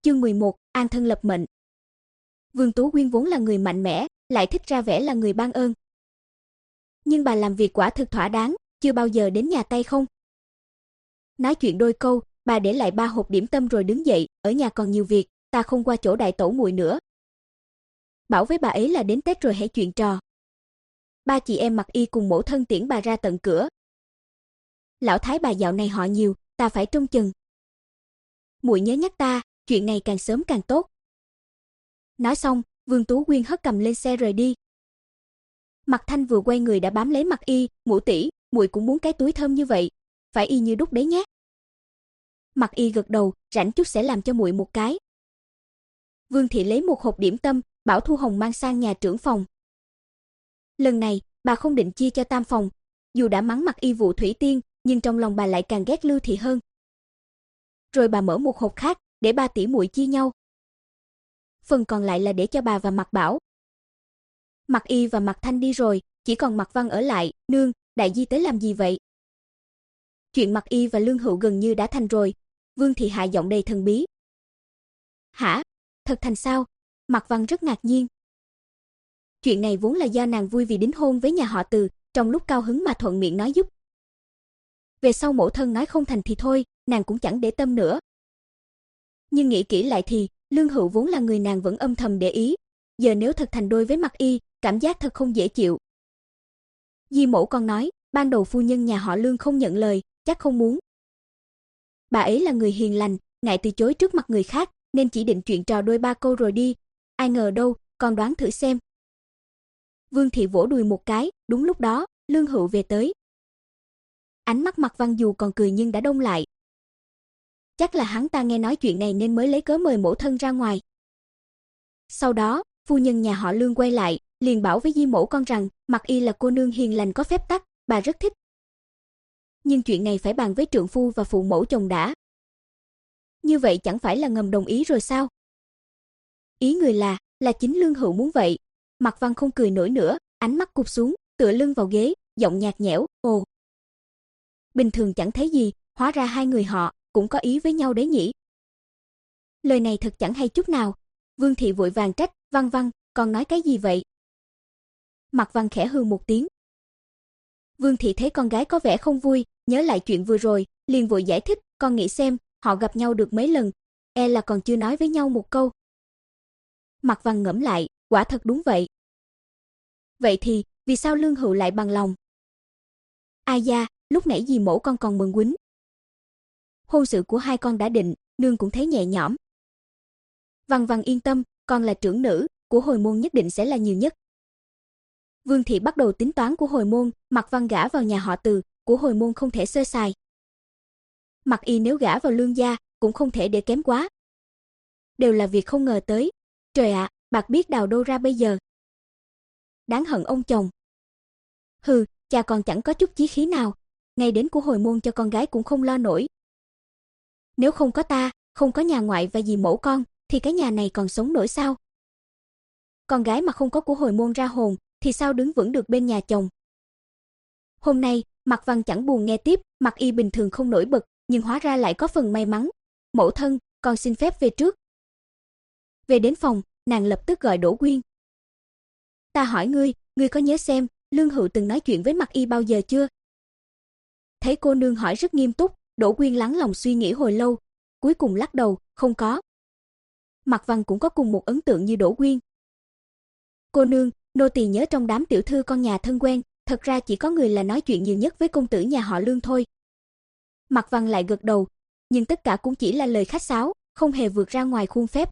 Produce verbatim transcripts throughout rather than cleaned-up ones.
Chương mười một, an thân lập mệnh. Vương Tú Quyên vốn là người mạnh mẽ, lại thích ra vẻ là người ban ơn. Nhưng bà làm việc quả thực thỏa đáng, chưa bao giờ đến nhà tay không. Nói chuyện đôi câu, bà để lại ba hộp điểm tâm rồi đứng dậy, ở nhà còn nhiều việc, ta không qua chỗ đại tẩu muội nữa. Bảo với bà ấy là đến Tết rồi hãy chuyện trò. Ba chị em Mặc Y cùng mẫu thân tiễn bà ra tận cửa. Lão thái bà dạo này họ nhiều, ta phải trông chừng. Muội nhớ nhắc ta, chuyện này càng sớm càng tốt. Nói xong, Vương Tú Quyên hất cầm lên xe rời đi. Mạc Thanh vừa quay người đã bám lấy Mặc Y, "Ngũ tỷ, muội cũng muốn cái túi thơm như vậy, phải y như đúc đấy nhé." Mặc Y gật đầu, "Rảnh chút sẽ làm cho muội một cái." Vương thị lấy một hộp điểm tâm, bảo Thu Hồng mang sang nhà trưởng phòng. Lần này, bà không định chia cho tam phòng, dù đã mắng Mặc Y vụ thủy tiên, nhưng trong lòng bà lại càng ghét Lưu thị hơn. Rồi bà mở một hộp khác, để ba tỷ muội chia nhau. Phần còn lại là để cho bà và Mạc Bảo. Mặc Y và Mạc Thanh đi rồi, chỉ còn Mạc Văn ở lại. "Nương, đại di tới làm gì vậy?" Chuyện Mạc Y và Lương Hữu gần như đã thành rồi. Vương thị hạ giọng đầy thần bí. "Hả? Thật thành sao?" Mạc Văn rất ngạc nhiên. Chuyện này vốn là do nàng vui vì đính hôn với nhà họ Từ, trong lúc cao hứng mà thuận miệng nói giúp. Về sau mẫu thân nói không thành thì thôi, nàng cũng chẳng để tâm nữa. Nhưng nghĩ kỹ lại thì, Lương Hữu vốn là người nàng vẫn âm thầm để ý, giờ nếu thật thành đôi với Mặc Y, cảm giác thật không dễ chịu. Di mẫu còn nói, ban đầu phu nhân nhà họ Lương không nhận lời, chắc không muốn. Bà ấy là người hiền lành, ngại từ chối trước mặt người khác, nên chỉ định chuyện trò đôi ba câu rồi đi. Ai ngờ đâu, con đoán thử xem. Vương thị vỗ đùi một cái, đúng lúc đó, Lương Hữu về tới. Ánh mắt Mạc Văn dù còn cười nhưng đã đông lại. Chắc là hắn ta nghe nói chuyện này nên mới lấy cớ mời mẫu thân ra ngoài. Sau đó, phu nhân nhà họ Lương quay lại, liền bảo với Di mẫu con rằng, Mặc Y là cô nương hiền lành có phép tắc, bà rất thích. Nhưng chuyện này phải bàn với trượng phu và phụ mẫu chồng đã. Như vậy chẳng phải là ngầm đồng ý rồi sao? Ý người là, là chính Lương Hữu muốn vậy. Mạc Văn không cười nổi nữa, ánh mắt cụp xuống, tựa lưng vào ghế, giọng nhạt nhẽo, "Ồ. Bình thường chẳng thấy gì, hóa ra hai người họ cũng có ý với nhau đấy nhỉ." Lời này thật chẳng hay chút nào. Vương thị vội vàng trách, "Văn Văn, con nói cái gì vậy?" Mạc Văn khẽ hừ một tiếng. Vương thị thấy con gái có vẻ không vui, nhớ lại chuyện vừa rồi, liền vội giải thích, "Con nghĩ xem, họ gặp nhau được mấy lần, e là còn chưa nói với nhau một câu." Mạc Văn ngẫm lại, quả thật đúng vậy. Vậy thì, vì sao Lương Hữu lại bằng lòng? Ai da, lúc nãy Dì mẫu con còn mừng quýnh. Hôn sự của hai con đã định, nương cũng thấy nhẹ nhõm. Văn Văn yên tâm, con là trưởng nữ, của hồi môn nhất định sẽ là nhiều nhất. Vương thị bắt đầu tính toán của hồi môn, Mạc Văn gả vào nhà họ Từ, của hồi môn không thể sơ sài. Mặc Y nếu gả vào Lương gia, cũng không thể để kém quá. Đều là việc không ngờ tới. Trời ạ, bạc biết đào đâu ra bây giờ. Đáng hận ông chồng. Hừ, cha con chẳng có chút chí khí nào, ngay đến của hồi môn cho con gái cũng không lo nổi. Nếu không có ta, không có nhà ngoại và dì mẫu con, thì cái nhà này còn sống nổi sao? Con gái mà không có của hồi môn ra hồn, thì sao đứng vững được bên nhà chồng? Hôm nay, Mạc Văn chẳng buồn nghe tiếp, Mặc Y bình thường không nổi bật, nhưng hóa ra lại có phần may mắn. "Mẫu thân, con xin phép về trước." Về đến phòng, nàng lập tức gọi Đỗ Quyên. "Ta hỏi ngươi, ngươi có nhớ xem, Lương Hữu từng nói chuyện với Mặc Y bao giờ chưa?" Thấy cô nương hỏi rất nghiêm túc, Đỗ Quyên lắng lòng suy nghĩ hồi lâu, cuối cùng lắc đầu, "Không có." Mạc Văn cũng có cùng một ấn tượng như Đỗ Quyên. "Cô nương, nô tỳ nhớ trong đám tiểu thư con nhà thân quen, thật ra chỉ có người là nói chuyện nhiều nhất với công tử nhà họ Lương thôi." Mạc Văn lại gật đầu, nhưng tất cả cũng chỉ là lời khách sáo, không hề vượt ra ngoài khuôn phép.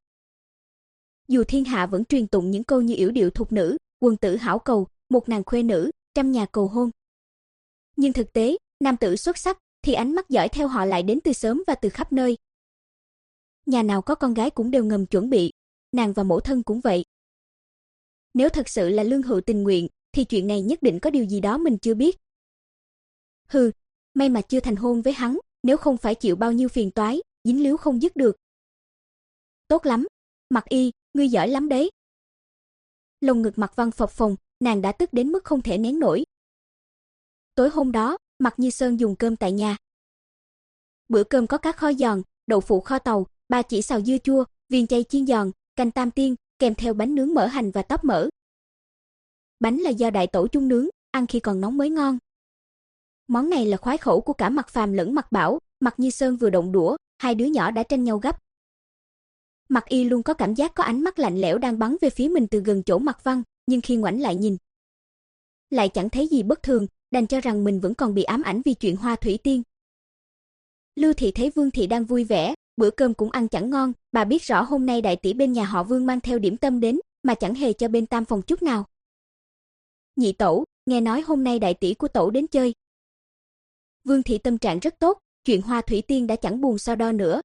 Dù thiên hạ vẫn truyền tụng những câu như yểu điệu thục nữ, quân tử hảo cầu, một nàng khuê nữ, trăm nhà cầu hôn. Nhưng thực tế, nam tử xuất sắc thì ánh mắt dõi theo họ lại đến từ sớm và từ khắp nơi. Nhà nào có con gái cũng đều ngầm chuẩn bị, nàng và mẫu thân cũng vậy. Nếu thật sự là Lương Hữu tình nguyện, thì chuyện này nhất định có điều gì đó mình chưa biết. Hừ, may mà chưa thành hôn với hắn, nếu không phải chịu bao nhiêu phiền toái, dính líu không dứt được. Tốt lắm, Mặc Y, ngươi giỏi lắm đấy. Lồng ngực Mạc Văn phập phồng, nàng đã tức đến mức không thể nén nổi. Tối hôm đó, Mạc Như Sơn dùng cơm tại nhà. Bữa cơm có cá kho giòn, đậu phụ kho tàu, ba chỉ xào dưa chua, viên chay chiên giòn, canh tam tiên, kèm theo bánh nướng mỡ hành và tóp mỡ. Bánh là do đại tổ chung nướng, ăn khi còn nóng mới ngon. Món này là khoái khẩu của cả Mạc Phàm lẫn Mạc Bảo, Mạc Như Sơn vừa động đũa, hai đứa nhỏ đã tranh nhau gắp. Mạc Y luôn có cảm giác có ánh mắt lạnh lẽo đang bắn về phía mình từ gần chỗ Mạc Văn, nhưng khi ngoảnh lại nhìn, lại chẳng thấy gì bất thường, đành cho rằng mình vẫn còn bị ám ảnh vì chuyện Hoa Thủy Tiên. Lưu Thị thấy Vương Thị đang vui vẻ, bữa cơm cũng ăn chẳng ngon, bà biết rõ hôm nay đại tỷ bên nhà họ Vương mang theo điểm tâm đến, mà chẳng hề cho bên tam phòng chút nào. Nhị tẩu, nghe nói hôm nay đại tỷ của tẩu đến chơi. Vương Thị tâm trạng rất tốt, chuyện Hoa Thủy Tiên đã chẳng buồn so đo nữa.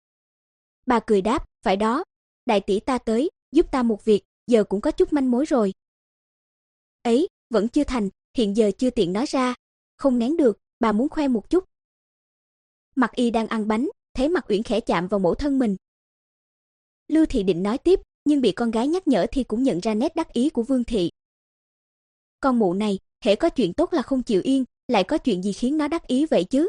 Bà cười đáp, phải đó, đại tỷ ta tới, giúp ta một việc, giờ cũng có chút manh mối rồi. Ấy, vẫn chưa thành, hiện giờ chưa tiện nói ra, không nén được, bà muốn khoe một chút. Mạc Y đang ăn bánh, thấy Mạc Uyển khẽ chạm vào mẫu thân mình. Lưu Thị định nói tiếp, nhưng bị con gái nhắc nhở thì cũng nhận ra nét đắc ý của Vương Thị. Con mụ này, hễ có chuyện tốt là không chịu yên, lại có chuyện gì khiến nó đắc ý vậy chứ?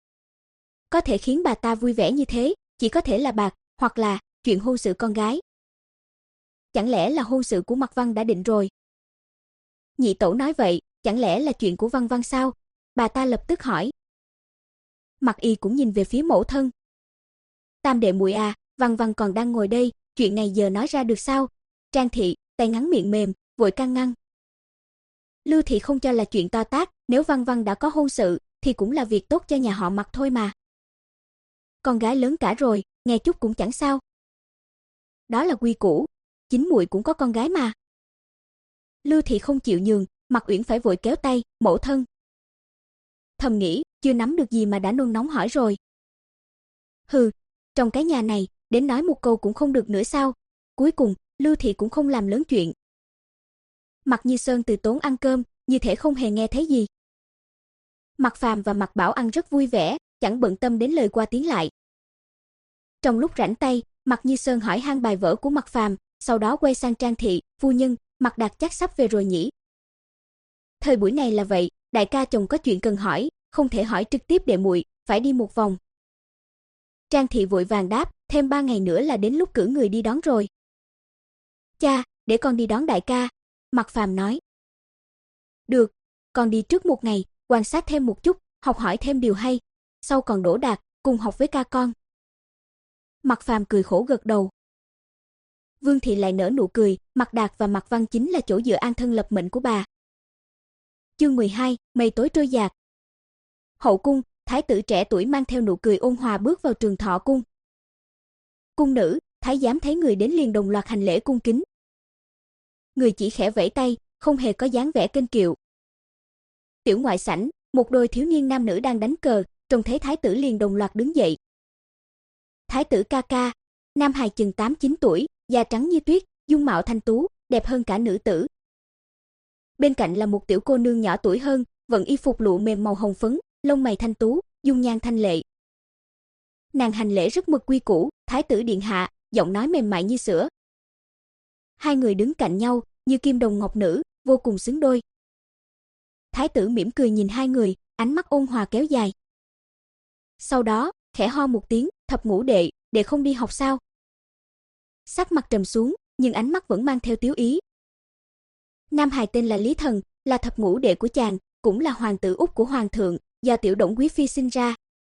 Có thể khiến bà ta vui vẻ như thế, chỉ có thể là bạc, hoặc là chuyện hôn sự con gái. Chẳng lẽ là hôn sự của Mạc Văn đã định rồi? Nhị tẩu nói vậy, chẳng lẽ là chuyện của Văn Văn sao? Bà ta lập tức hỏi. Mạc Y cũng nhìn về phía mẫu thân. Tam đệ muội à, Văn Văn còn đang ngồi đây, chuyện này giờ nói ra được sao? Trang Thị, tay ngắn miệng mềm, vội can ngăn. Lưu Thị không cho là chuyện to tát, nếu Văn Văn đã có hôn sự, thì cũng là việc tốt cho nhà họ Mạc thôi mà. Con gái lớn cả rồi, nghe chút cũng chẳng sao. Đó là quy củ, chính muội cũng có con gái mà. Lưu Thị không chịu nhường, Mạc Uyển phải vội kéo tay, mẫu thân. Thầm nghĩ, chưa nắm được gì mà đã nôn nóng hỏi rồi. Hừ, trong cái nhà này, đến nói một câu cũng không được nữa sao? Cuối cùng, Lưu Thị cũng không làm lớn chuyện. Mạc Như Sơn từ tốn ăn cơm, như thể không hề nghe thấy gì. Mạc Phàm và Mạc Bảo ăn rất vui vẻ, chẳng bận tâm đến lời qua tiếng lại. Trong lúc rảnh tay, Mạc Như Sơn hỏi han bài vở của Mạc Phàm, sau đó quay sang Trang Thị, phu nhân, Mạc Đạt chắc sắp về rồi nhỉ? Thời buổi này là vậy, đại ca chồng có chuyện cần hỏi, không thể hỏi trực tiếp đệ muội, phải đi một vòng. Trang Thị vội vàng đáp, thêm ba ngày nữa là đến lúc cử người đi đón rồi. Cha, để con đi đón đại ca, Mạc Phàm nói. Được, con đi trước một ngày, quan sát thêm một chút, học hỏi thêm điều hay, sau còn đỗ đạt, cùng học với ca con. Mạc Phàm cười khổ gật đầu. Vương Thị lại nở nụ cười, Mạc Đạt và Mạc Văn chính là chỗ dựa an thân lập mệnh của bà. Chương mười hai, mây tối trôi dạt. Hậu cung, thái tử trẻ tuổi mang theo nụ cười ôn hòa bước vào trường Thọ cung. Cung nữ, thái giám thấy người đến liền đồng loạt hành lễ cung kính. Người chỉ khẽ vẫy tay, không hề có dáng vẻ kênh kiệu. Tiểu ngoại sảnh, một đôi thiếu niên nam nữ đang đánh cờ, trông thấy thái tử liền đồng loạt đứng dậy. Thái tử ca ca, nam hài chừng tám chín tuổi, da trắng như tuyết, dung mạo thanh tú, đẹp hơn cả nữ tử. Bên cạnh là một tiểu cô nương nhỏ tuổi hơn, vận y phục lụa mềm màu hồng phấn, lông mày thanh tú, dung nhan thanh lệ. Nàng hành lễ rất mực quy củ, thái tử điện hạ, giọng nói mềm mại như sữa. Hai người đứng cạnh nhau, như kim đồng ngọc nữ, vô cùng xứng đôi. Thái tử mỉm cười nhìn hai người, ánh mắt ôn hòa kéo dài. Sau đó, khẽ ho một tiếng, thập ngũ đệ, đệ không đi học sao? Sắc mặt trầm xuống, nhưng ánh mắt vẫn mang theo tiếu ý. Nam hài tên là Lý Thần, là thập ngũ đệ của chàng, cũng là hoàng tử út của hoàng thượng, do tiểu Đổng quý phi sinh ra.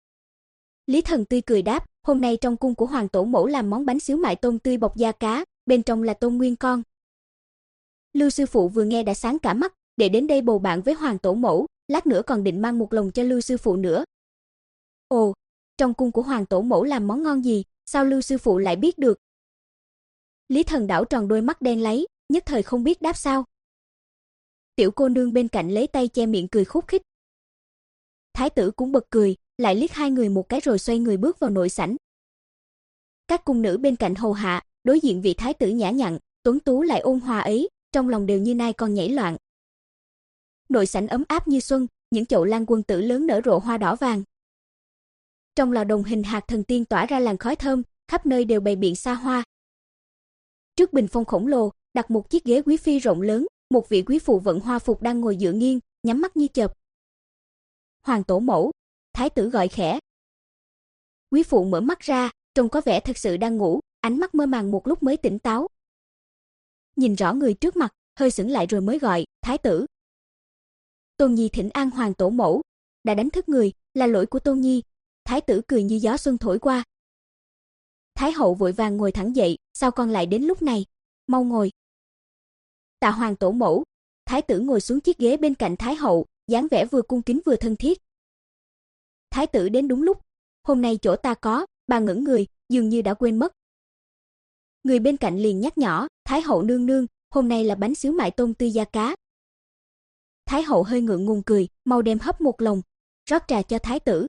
Lý Thần tươi cười đáp, hôm nay trong cung của hoàng tổ mẫu làm món bánh xíu mại tôm tươi bọc da cá, bên trong là tôm nguyên con. Lưu sư phụ vừa nghe đã sáng cả mắt, để đến đây bầu bạn với hoàng tổ mẫu, lát nữa còn định mang một lồng cho Lưu sư phụ nữa. Ồ, trong cung của hoàng tổ mẫu làm món ngon gì, sao Lưu sư phụ lại biết được? Lý Thần đảo tròn đôi mắt đen láy, nhất thời không biết đáp sao. Tiểu cô nương bên cạnh lấy tay che miệng cười khúc khích. Thái tử cũng bật cười, lại liếc hai người một cái rồi xoay người bước vào nội sảnh. Các cung nữ bên cạnh hầu hạ, đối diện vị thái tử nhã nhặn, tuấn tú lại ôn hòa ấy, trong lòng đều như nai con nhảy loạn. Nội sảnh ấm áp như xuân, những chậu lan quân tử lớn nở rộ hoa đỏ vàng. Trong lò đồng hình hạt thần tiên tỏa ra làn khói thơm, khắp nơi đều bày biện xa hoa. Trước bình phong khổng lồ, đặt một chiếc ghế quý phi rộng lớn, một vị quý phụ vận hoa phục đang ngồi dựa nghiêng, nhắm mắt như chợp. Hoàng tổ mẫu, thái tử gọi khẽ. Quý phụ mở mắt ra, trông có vẻ thật sự đang ngủ, ánh mắt mơ màng một lúc mới tỉnh táo. Nhìn rõ người trước mặt, hơi sững lại rồi mới gọi, thái tử. Tôn Nhi thỉnh an hoàng tổ mẫu, đã đánh thức người, là lỗi của Tôn Nhi. Thái tử cười như gió xuân thổi qua. Thái hậu vội vàng ngồi thẳng dậy, sao con lại đến lúc này? Mau ngồi. Tạ hoàng tổ mẫu. Thái tử ngồi xuống chiếc ghế bên cạnh Thái hậu, dáng vẻ vừa cung kính vừa thân thiết. Thái tử đến đúng lúc, hôm nay chỗ ta có, bà ngẩn người, dường như đã quên mất. Người bên cạnh liền nhắc nhỏ, Thái hậu nương nương, hôm nay là bánh xíu mại tôm tươi da cá. Thái hậu hơi ngượng ngùng cười, mau đem hấp một lồng, rót trà cho thái tử.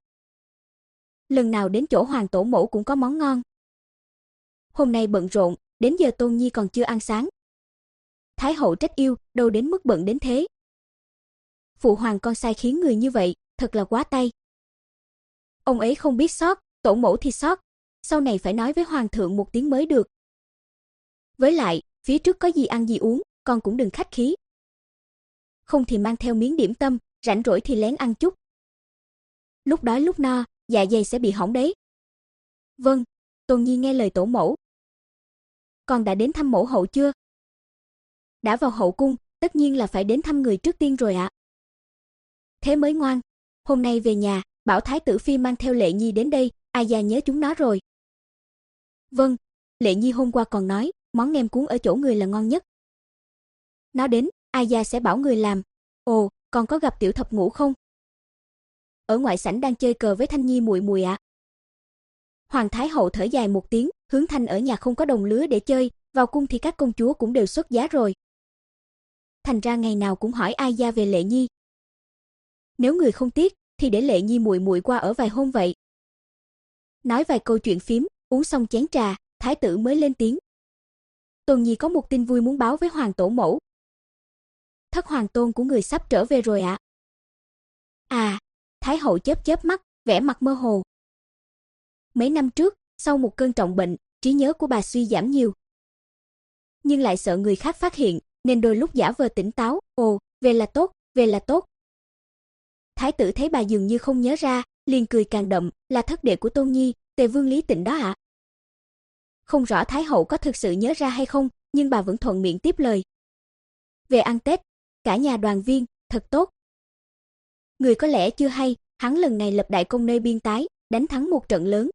Lần nào đến chỗ hoàng tổ mẫu cũng có món ngon. Hôm nay bận rộn, đến giờ Tôn Nhi còn chưa ăn sáng. Thái hậu trách yêu, đâu đến mức bận đến thế. Phụ hoàng con sai khiến người như vậy, thật là quá tay. Ông ấy không biết sót, tổ mẫu thì sót, sau này phải nói với hoàng thượng một tiếng mới được. Với lại, phía trước có gì ăn gì uống, con cũng đừng khách khí. Không thì mang theo miếng điểm tâm, rảnh rỗi thì lén ăn chút. Lúc đói lúc no, dạ dày sẽ bị hỏng đấy. Vâng, Tôn Nhi nghe lời tổ mẫu. Con đã đến thăm mẫu hậu chưa? Đã vào hậu cung, tất nhiên là phải đến thăm người trước tiên rồi ạ. Thế mới ngoan, hôm nay về nhà, bảo thái tử phi mang theo Lệ Nhi đến đây, ai già nhớ chúng nó rồi. Vâng, Lệ Nhi hôm qua còn nói, món nem cuốn ở chỗ người là ngon nhất. Nó đến, ai già sẽ bảo người làm. Ồ, còn có gặp tiểu thập ngũ không? Ở ngoại sảnh đang chơi cờ với Thanh Nhi muội muội ạ. Hoàng thái hậu thở dài một tiếng, Hướng Thanh ở nhà không có đồng lứa để chơi, vào cung thì các công chúa cũng đều xuất giá rồi. Thành ra ngày nào cũng hỏi ai gia về Lệ Nhi. Nếu người không tiếc thì để Lệ Nhi muội muội qua ở vài hôm vậy. Nói vài câu chuyện phím, uống xong chén trà, thái tử mới lên tiếng. Tôn Nhi có một tin vui muốn báo với hoàng tổ mẫu. Thất hoàng tôn của người sắp trở về rồi ạ. À. à, thái hậu chớp chớp mắt, vẻ mặt mơ hồ. Mấy năm trước, sau một cơn trọng bệnh, trí nhớ của bà suy giảm nhiều. Nhưng lại sợ người khác phát hiện, nên đôi lúc giả vờ tỉnh táo, ồ, về là tốt, về là tốt. Thái tử thấy bà dường như không nhớ ra, liền cười càng đậm, là thất đệ của Tôn Nhi, Tề Vương Lý Tịnh đó ạ. Không rõ Thái hậu có thực sự nhớ ra hay không, nhưng bà vẫn thuận miệng tiếp lời. Về ăn Tết, cả nhà đoàn viên, thật tốt. Người có lẽ chưa hay, hắn lần này lập đại công nơi biên tái, đánh thắng một trận lớn.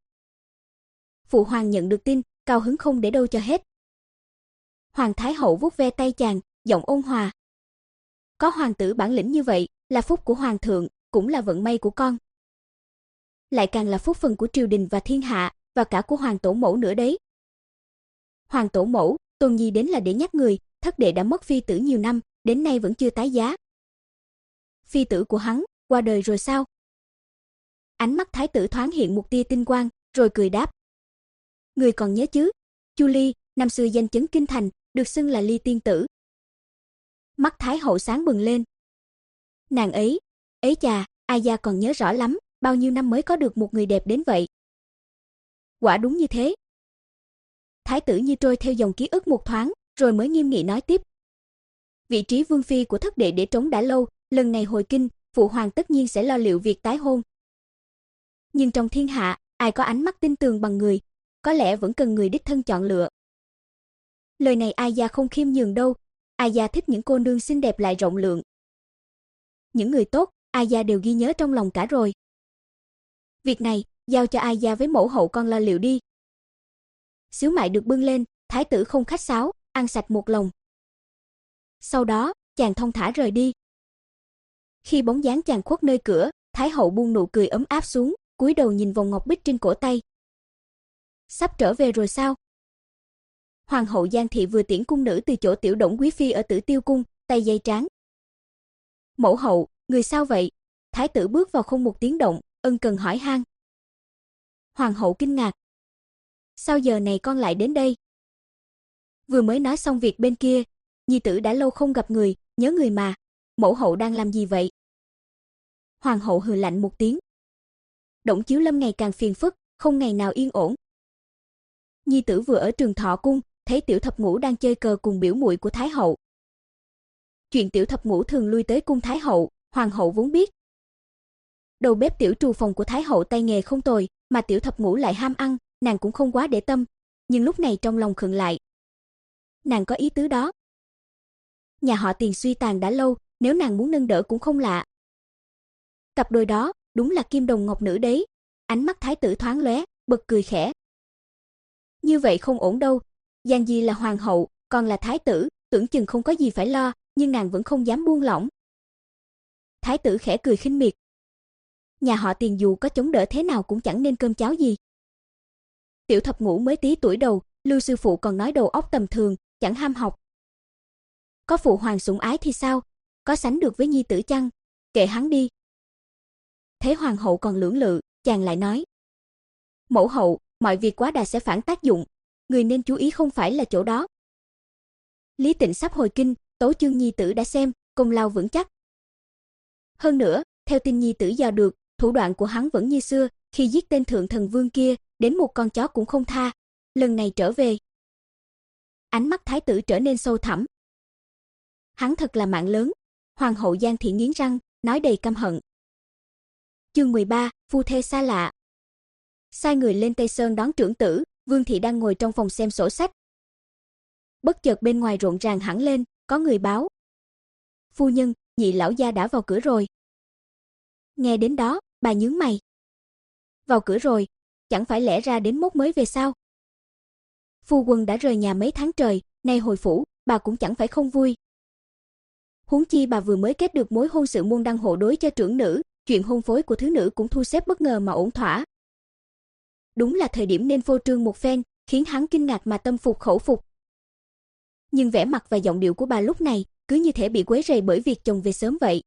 Phụ hoàng nhận được tin, cao hứng không để đâu cho hết. Hoàng thái hậu vuốt ve tay chàng, giọng ôn hòa. Có hoàng tử bản lĩnh như vậy, là phúc của hoàng thượng, cũng là vận may của con. Lại càng là phúc phần của triều đình và thiên hạ, và cả của hoàng tổ mẫu nữa đấy. Hoàng tổ mẫu, Tôn Nhi đến là để nhắc người, thất đệ đã mất phi tử nhiều năm, đến nay vẫn chưa tái giá. Phi tử của hắn, qua đời rồi sao? Ánh mắt thái tử thoáng hiện một tia tinh quang, rồi cười đáp. Người còn nhớ chứ? Chu Ly, năm xưa danh chấn kinh thành, được xưng là Ly tiên tử. Mắt thái hậu sáng bừng lên. Nàng ấy, ấy chà, ai gia còn nhớ rõ lắm, bao nhiêu năm mới có được một người đẹp đến vậy. Quả đúng như thế. Thái tử như trôi theo dòng ký ức một thoáng, rồi mới nghiêm nghị nói tiếp. Vị trí vương phi của thất đệ để trống đã lâu, lần này hồi kinh, phụ hoàng tất nhiên sẽ lo liệu việc tái hôn. Nhưng trong thiên hạ, ai có ánh mắt tin tường bằng người, có lẽ vẫn cần người đích thân chọn lựa. Lời này ai gia không khiêm nhường đâu, ai gia thích những cô nương xinh đẹp lại rộng lượng. Những người tốt, ai gia đều ghi nhớ trong lòng cả rồi. Việc này, giao cho ai gia với mẫu hậu con lo liệu đi. Xíu mại được bưng lên, thái tử không khách sáo, ăn sạch một lồng. Sau đó, chàng thong thả rời đi. Khi bóng dáng chàng khuất nơi cửa, thái hậu buông nụ cười ấm áp xuống, cúi đầu nhìn vòng ngọc bích trên cổ tay. Sắp trở về rồi sao? Hoàng hậu Giang Thị vừa tiễn cung nữ từ chỗ tiểu Đổng quý phi ở Tử Tiêu cung, tay dây trán. Mẫu hậu, người sao vậy? Thái tử bước vào không một tiếng động, ân cần hỏi han. Hoàng hậu kinh ngạc. Sao giờ này con lại đến đây? Vừa mới nói xong việc bên kia, nhi tử đã lâu không gặp người, nhớ người mà. Mẫu hậu đang làm gì vậy? Hoàng hậu hừ lạnh một tiếng. Đổng Chiếu Lâm ngày càng phiền phức, không ngày nào yên ổn. Nhi tử vừa ở Trường Thọ cung, thấy tiểu thập ngũ đang chơi cờ cùng biểu muội của thái hậu. Chuyện tiểu thập ngũ thường lui tới cung thái hậu, hoàng hậu vốn biết. Đầu bếp tiểu trù phòng của thái hậu tay nghề không tồi, mà tiểu thập ngũ lại ham ăn, nàng cũng không quá để tâm. nhưng lúc này trong lòng khựng lại. Nàng có ý tứ đó. Nhà họ Tiền suy tàn đã lâu, nếu nàng muốn nâng đỡ cũng không lạ. Cặp đôi đó, đúng là kim đồng ngọc nữ đấy. Ánh mắt thái tử thoáng lóe, bật cười khẽ. Như vậy không ổn đâu, Giang Di là hoàng hậu, còn là thái tử, tưởng chừng không có gì phải lo, nhưng nàng vẫn không dám buông lỏng. Thái tử khẽ cười khinh miệt. Nhà họ Tiền dù có chống đỡ thế nào cũng chẳng nên cơm cháo gì. Tiểu thập ngũ mới tí tuổi đầu, Lưu sư phụ còn nói đầu óc tầm thường, chẳng ham học. Có phụ hoàng sủng ái thì sao, có sánh được với nhi tử chăng, kệ hắn đi. Thế hoàng hậu còn lưỡng lự, chàng lại nói. Mẫu hậu, mọi việc quá đà sẽ phản tác dụng, người nên chú ý không phải là chỗ đó. Lý Tịnh sắp hồi kinh, tấu chương nhi tử đã xem, công lao vững chắc. Hơn nữa, theo tin nhi tử dò được, thủ đoạn của hắn vẫn như xưa, khi giết tên thượng thần vương kia, đến một con chó cũng không tha. Lần này trở về. Ánh mắt thái tử trở nên sâu thẳm. Hắn thật là mạng lớn. Hoàng hậu Giang Thị nghiến răng, nói đầy căm hận. Chương mười ba, phu thê xa lạ. Sai người lên Tây Sơn đón trưởng tử, Vương Thị đang ngồi trong phòng xem sổ sách. Bất chợt bên ngoài rộn ràng hẳn lên, có người báo. Phu nhân, nhị lão gia đã vào cửa rồi. Nghe đến đó, bà nhướng mày. Vào cửa rồi, chẳng phải lẽ ra đến mốt mới về sao? Phu quân đã rời nhà mấy tháng trời, nay hồi phủ, bà cũng chẳng phải không vui. Huống chi bà vừa mới kết được mối hôn sự môn đăng hộ đối cho trưởng nữ, chuyện hôn phối của thứ nữ cũng thu xếp bất ngờ mà ổn thỏa. Đúng là thời điểm nên phô trương một phen, khiến hắn kinh ngạc mà tâm phục khẩu phục. Nhưng vẻ mặt và giọng điệu của bà lúc này, cứ như thể bị quấy rầy bởi việc chồng về sớm vậy.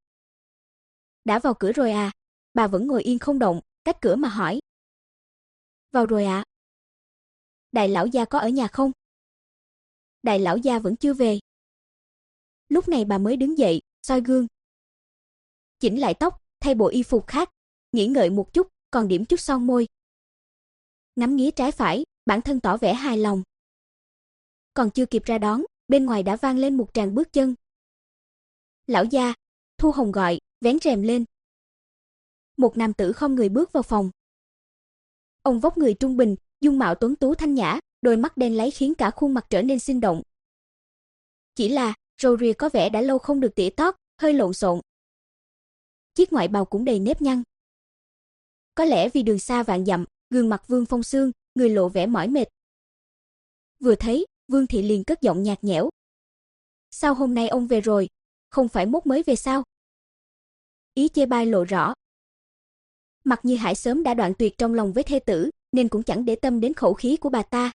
Đã vào cửa rồi à? Bà vẫn ngồi yên không động, cách cửa mà hỏi. Vào rồi ạ. À? Đại lão gia có ở nhà không? Đại lão gia vẫn chưa về. Lúc này bà mới đứng dậy, soi gương. Chỉnh lại tóc, thay bộ y phục khác, nghĩ ngợi một chút, còn điểm chút son môi. Ngắm nghía trái phải, bản thân tỏ vẻ hài lòng. Còn chưa kịp ra đón, bên ngoài đã vang lên một tràng bước chân. Lão gia, Thu Hồng gọi, vén rèm lên. Một nam tử không người bước vào phòng. Ông vóc người trung bình, dung mạo tuấn tú thanh nhã, đôi mắt đen láy khiến cả khuôn mặt trở nên sinh động. Chỉ là, râu ria có vẻ đã lâu không được tỉa tót, hơi lộn xộn. Chiếc ngoại bào cũng đầy nếp nhăn. Có lẽ vì đường xa vạn dặm, gương mặt Vương Phong Xương, người lộ vẻ mỏi mệt. Vừa thấy, Vương Thị liền cất giọng nhạt nhẽo. Sao hôm nay ông về rồi, không phải mốt mới về sao? Ý chê bai lộ rõ. Mặc Như Hải sớm đã đoạn tuyệt trong lòng với thê tử, nên cũng chẳng để tâm đến khẩu khí của bà ta.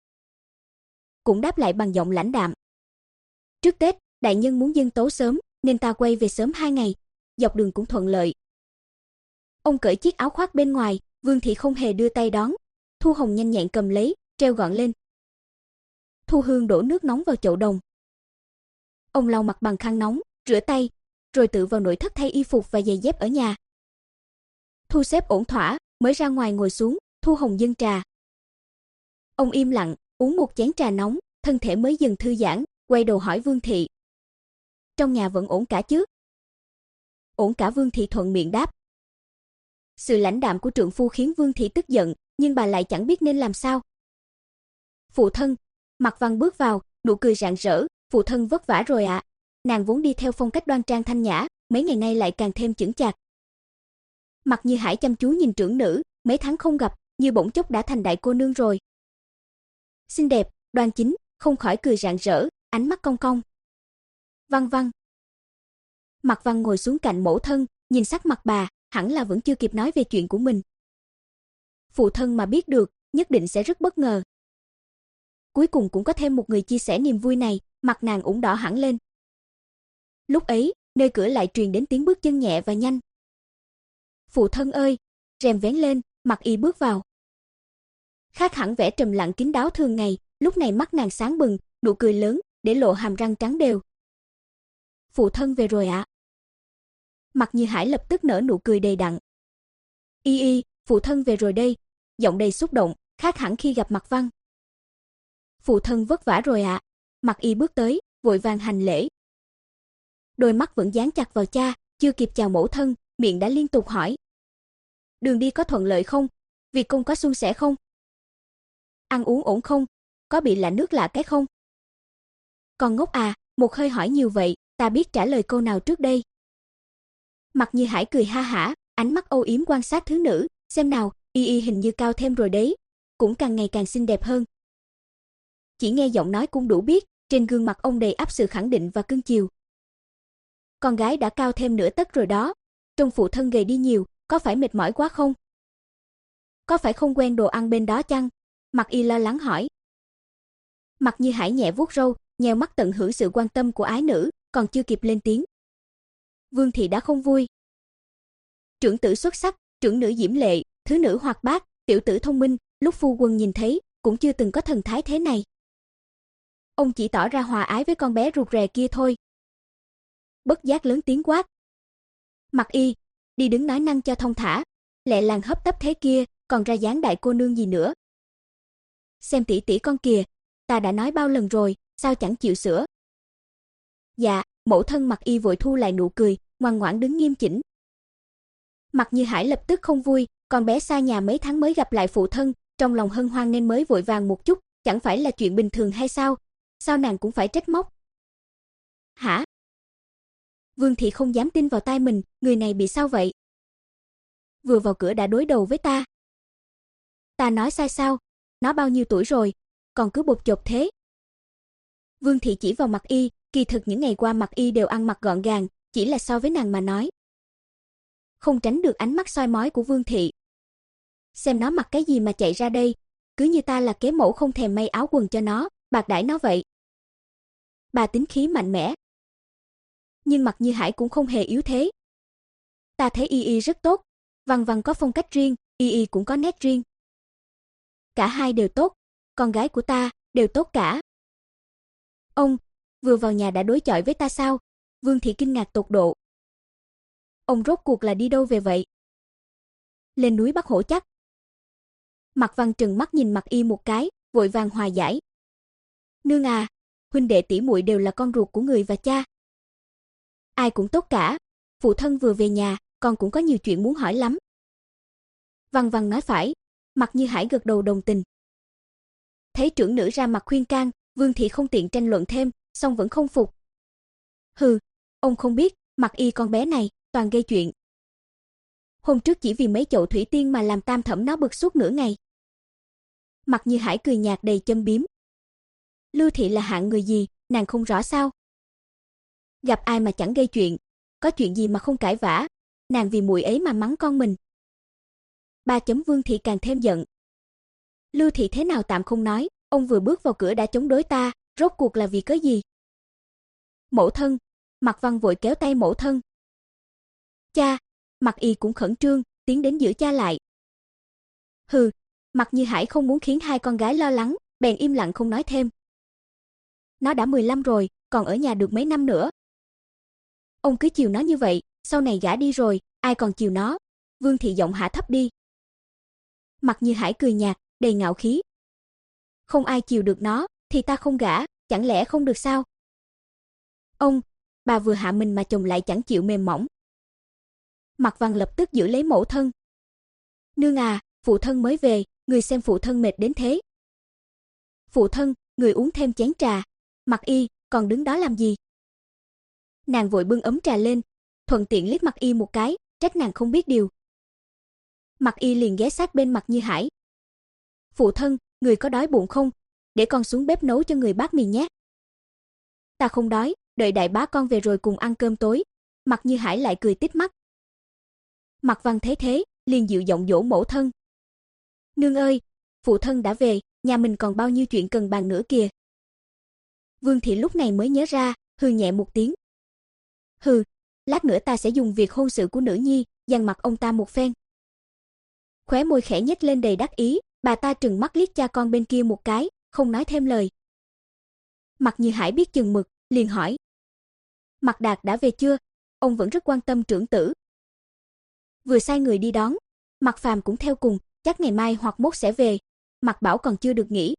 Cũng đáp lại bằng giọng lãnh đạm. Trước Tết, đại nhân muốn dâng tấu sớm, nên ta quay về sớm hai ngày, dọc đường cũng thuận lợi. Ông cởi chiếc áo khoác bên ngoài, Vương Thị không hề đưa tay đón. Thu Hồng nhanh nhẹn cầm lấy, treo gọn lên. Thu Hương đổ nước nóng vào chậu đồng. Ông lau mặt bằng khăn nóng, rửa tay, rồi tự vào nội thất thay y phục và giày dép ở nhà. Thu xếp ổn thỏa, mới ra ngoài ngồi xuống, Thu Hồng dâng trà. Ông im lặng, uống một chén trà nóng, thân thể mới dần thư giãn, quay đầu hỏi Vương Thị. Trong nhà vẫn ổn cả chứ? Ổn cả, Vương Thị thuận miệng đáp. Sự lãnh đạm của trượng phu khiến Vương Thị tức giận, nhưng bà lại chẳng biết nên làm sao. Phụ thân, Mạc Văn bước vào, nụ cười rạng rỡ, phụ thân vất vả rồi ạ. À. Nàng vốn đi theo phong cách đoan trang thanh nhã, mấy ngày nay lại càng thêm chững chạc. Mặc Như Hải chăm chú nhìn trưởng nữ, mấy tháng không gặp, như bỗng chốc đã thành đại cô nương rồi. Xinh đẹp, đoan chính, không khỏi cười rạng rỡ, ánh mắt cong cong. Văn Văn. Mạc Văn ngồi xuống cạnh mẫu thân, nhìn sắc mặt bà, hẳn là vẫn chưa kịp nói về chuyện của mình. Phụ thân mà biết được, nhất định sẽ rất bất ngờ. Cuối cùng cũng có thêm một người chia sẻ niềm vui này, mặt nàng ửng đỏ hẳn lên. Lúc ấy, nơi cửa lại truyền đến tiếng bước chân nhẹ và nhanh. Phụ thân ơi, rèm vén lên, Mặc Y bước vào. Khác hẳn vẻ trầm lặng kín đáo thường ngày, lúc này mắt nàng sáng bừng, nụ cười lớn, để lộ hàm răng trắng đều. Phụ thân về rồi ạ. À? Mặc Như Hải lập tức nở nụ cười đầy đặn. Y y, phụ thân về rồi đây, giọng đầy xúc động, khác hẳn khi gặp Mạc Văn. Phụ thân vất vả rồi ạ. À? Mạc Y bước tới, vội vàng hành lễ. Đôi mắt vẫn dán chặt vào cha, chưa kịp chào mẫu thân, miệng đã liên tục hỏi. Đường đi có thuận lợi không? Việc công có suôn sẻ không? Ăn uống ổn không? có bị lạ nước lạ cái không? Con ngốc à, một hơi hỏi nhiều vậy, ta biết trả lời câu nào trước đây. Mạc Như Hải cười ha hả, ánh mắt âu yếm quan sát thứ nữ, xem nào, y y hình như cao thêm rồi đấy, cũng càng ngày càng xinh đẹp hơn. Chỉ nghe giọng nói cũng đủ biết, trên gương mặt ông đầy ắp sự khẳng định và cưng chiều. Con gái đã cao thêm nửa tấc rồi đó, trông phụ thân gầy đi nhiều, có phải mệt mỏi quá không? Có phải không quen đồ ăn bên đó chăng? Mạc Y lo lắng hỏi. Mạc Như Hải nhẹ vuốt râu, nheo mắt tận hưởng sự quan tâm của ái nữ, còn chưa kịp lên tiếng. Vương thị đã không vui. Trưởng tử xuất sắc, trưởng nữ diễm lệ, thứ nữ hoạt bát, tiểu tử thông minh, lúc phu quân nhìn thấy, cũng chưa từng có thần thái thế này. Ông chỉ tỏ ra hòa ái với con bé rụt rè kia thôi. Bất giác lớn tiếng quát. Mạc Y, đi đứng nói năng cho thông thả, lẹ làng hấp tấp thế kia, còn ra dáng đại cô nương gì nữa. Xem tỷ tỷ con kìa, ta đã nói bao lần rồi, sao chẳng chịu sửa. Dạ, mẫu thân Mạc Y vội thu lại nụ cười, ngoan ngoãn đứng nghiêm chỉnh. Mạc Như Hải lập tức không vui, con bé xa nhà mấy tháng mới gặp lại phụ thân, trong lòng hân hoan nên mới vội vàng một chút, chẳng phải là chuyện bình thường hay sao? Sao nàng cũng phải trách móc? Hả? Vương thị không dám tin vào tai mình, người này bị sao vậy? Vừa vào cửa đã đối đầu với ta. Ta nói sai sao? Nó bao nhiêu tuổi rồi, còn cứ bột chộp thế. Vương thị chỉ vào Mạc Y, kỳ thực những ngày qua Mạc Y đều ăn mặc gọn gàng, chỉ là so với nàng mà nói. Không tránh được ánh mắt soi mói của Vương thị. Xem nó mặc cái gì mà chạy ra đây, cứ như ta là kế mẫu không thèm may áo quần cho nó, bạc đãi nó vậy. Bà tính khí mạnh mẽ. Nhưng Mạc Như Hải cũng không hề yếu thế. Ta thấy Y Y rất tốt, Văn Văn có phong cách riêng, Y Y cũng có nét riêng. Cả hai đều tốt, con gái của ta đều tốt cả. Ông vừa vào nhà đã đối chọi với ta sao? Vương thị kinh ngạc tột độ. Ông rốt cuộc là đi đâu về vậy? Lên núi bắt hổ chắc. Mạc Văn trừng mắt nhìn Mạc Y một cái, vội vàng hòa giải. Nương à, huynh đệ tỷ muội đều là con ruột của người và cha. Ai cũng tốt cả, phụ thân vừa về nhà, con cũng có nhiều chuyện muốn hỏi lắm. Văn Văn nói phải, Mạc Như Hải gật đầu đồng tình. Thấy trưởng nữ ra mặt khuyên can, Vương thị không tiện tranh luận thêm, song vẫn không phục. Hừ, ông không biết, Mạc Y con bé này toàn gây chuyện. Hôm trước chỉ vì mấy chậu thủy tiên mà làm tam thẩm nó bực suốt nửa ngày. Mạc Như Hải cười nhạt đầy châm biếm. Lưu thị là hạng người gì, nàng không rõ sao? Gặp ai mà chẳng gây chuyện, có chuyện gì mà không cãi vã, nàng vì muội ấy mà mắng con mình. Ba chấm Vương thị càng thêm giận. Lưu thị thế nào tạm không nói, ông vừa bước vào cửa đã chống đối ta, rốt cuộc là vì cớ gì? Mẫu thân, Mạc Văn vội kéo tay mẫu thân. Cha, Mạc Y cũng khẩn trương, tiến đến giữ cha lại. Hừ, Mạc Như Hải không muốn khiến hai con gái lo lắng, bèn im lặng không nói thêm. Nó đã mười lăm rồi, còn ở nhà được mấy năm nữa. Ông cứ chiều nó như vậy, sau này gả đi rồi, ai còn chiều nó? Vương thị giọng hạ thấp đi. Mạc Như Hải cười nhạt, đầy ngạo khí. Không ai chiều được nó, thì ta không gả, chẳng lẽ không được sao? Ông, bà vừa hạ mình mà chồng lại chẳng chịu mềm mỏng. Mạc Văn lập tức giữ lấy mẫu thân. Nương à, phụ thân mới về, người xem phụ thân mệt đến thế. Phụ thân, người uống thêm chén trà. Mạc Y, còn đứng đó làm gì? Nàng vội bưng ấm trà lên, thuận tiện liếc Mạc Y một cái, trách nàng không biết điều. Mạc Y liền ghé sát bên Mạc Như Hải. Phụ thân, người có đói bụng không? Để con xuống bếp nấu cho người bát mì nhé. Ta không đói, đợi đại bá con về rồi cùng ăn cơm tối. Mạc Như Hải lại cười tít mắt. Mạc Văn thấy thế, liền dịu giọng dỗ mẫu thân. Nương ơi, phụ thân đã về, nhà mình còn bao nhiêu chuyện cần bàn nữa kìa. Vương thị lúc này mới nhớ ra, hừ nhẹ một tiếng. Hừ, lát nữa ta sẽ dùng việc hôn sự của nữ nhi, dằn mặt ông ta một phen. Khóe môi khẽ nhếch lên đầy đắc ý, bà ta trừng mắt liếc cha con bên kia một cái, không nói thêm lời. Mạc Như Hải biết chừng mực, liền hỏi. Mạc Đạt đã về chưa? Ông vẫn rất quan tâm trưởng tử. Vừa sai người đi đón, Mạc Phàm cũng theo cùng, chắc ngày mai hoặc mốt sẽ về. Mạc Bảo còn chưa được nghỉ.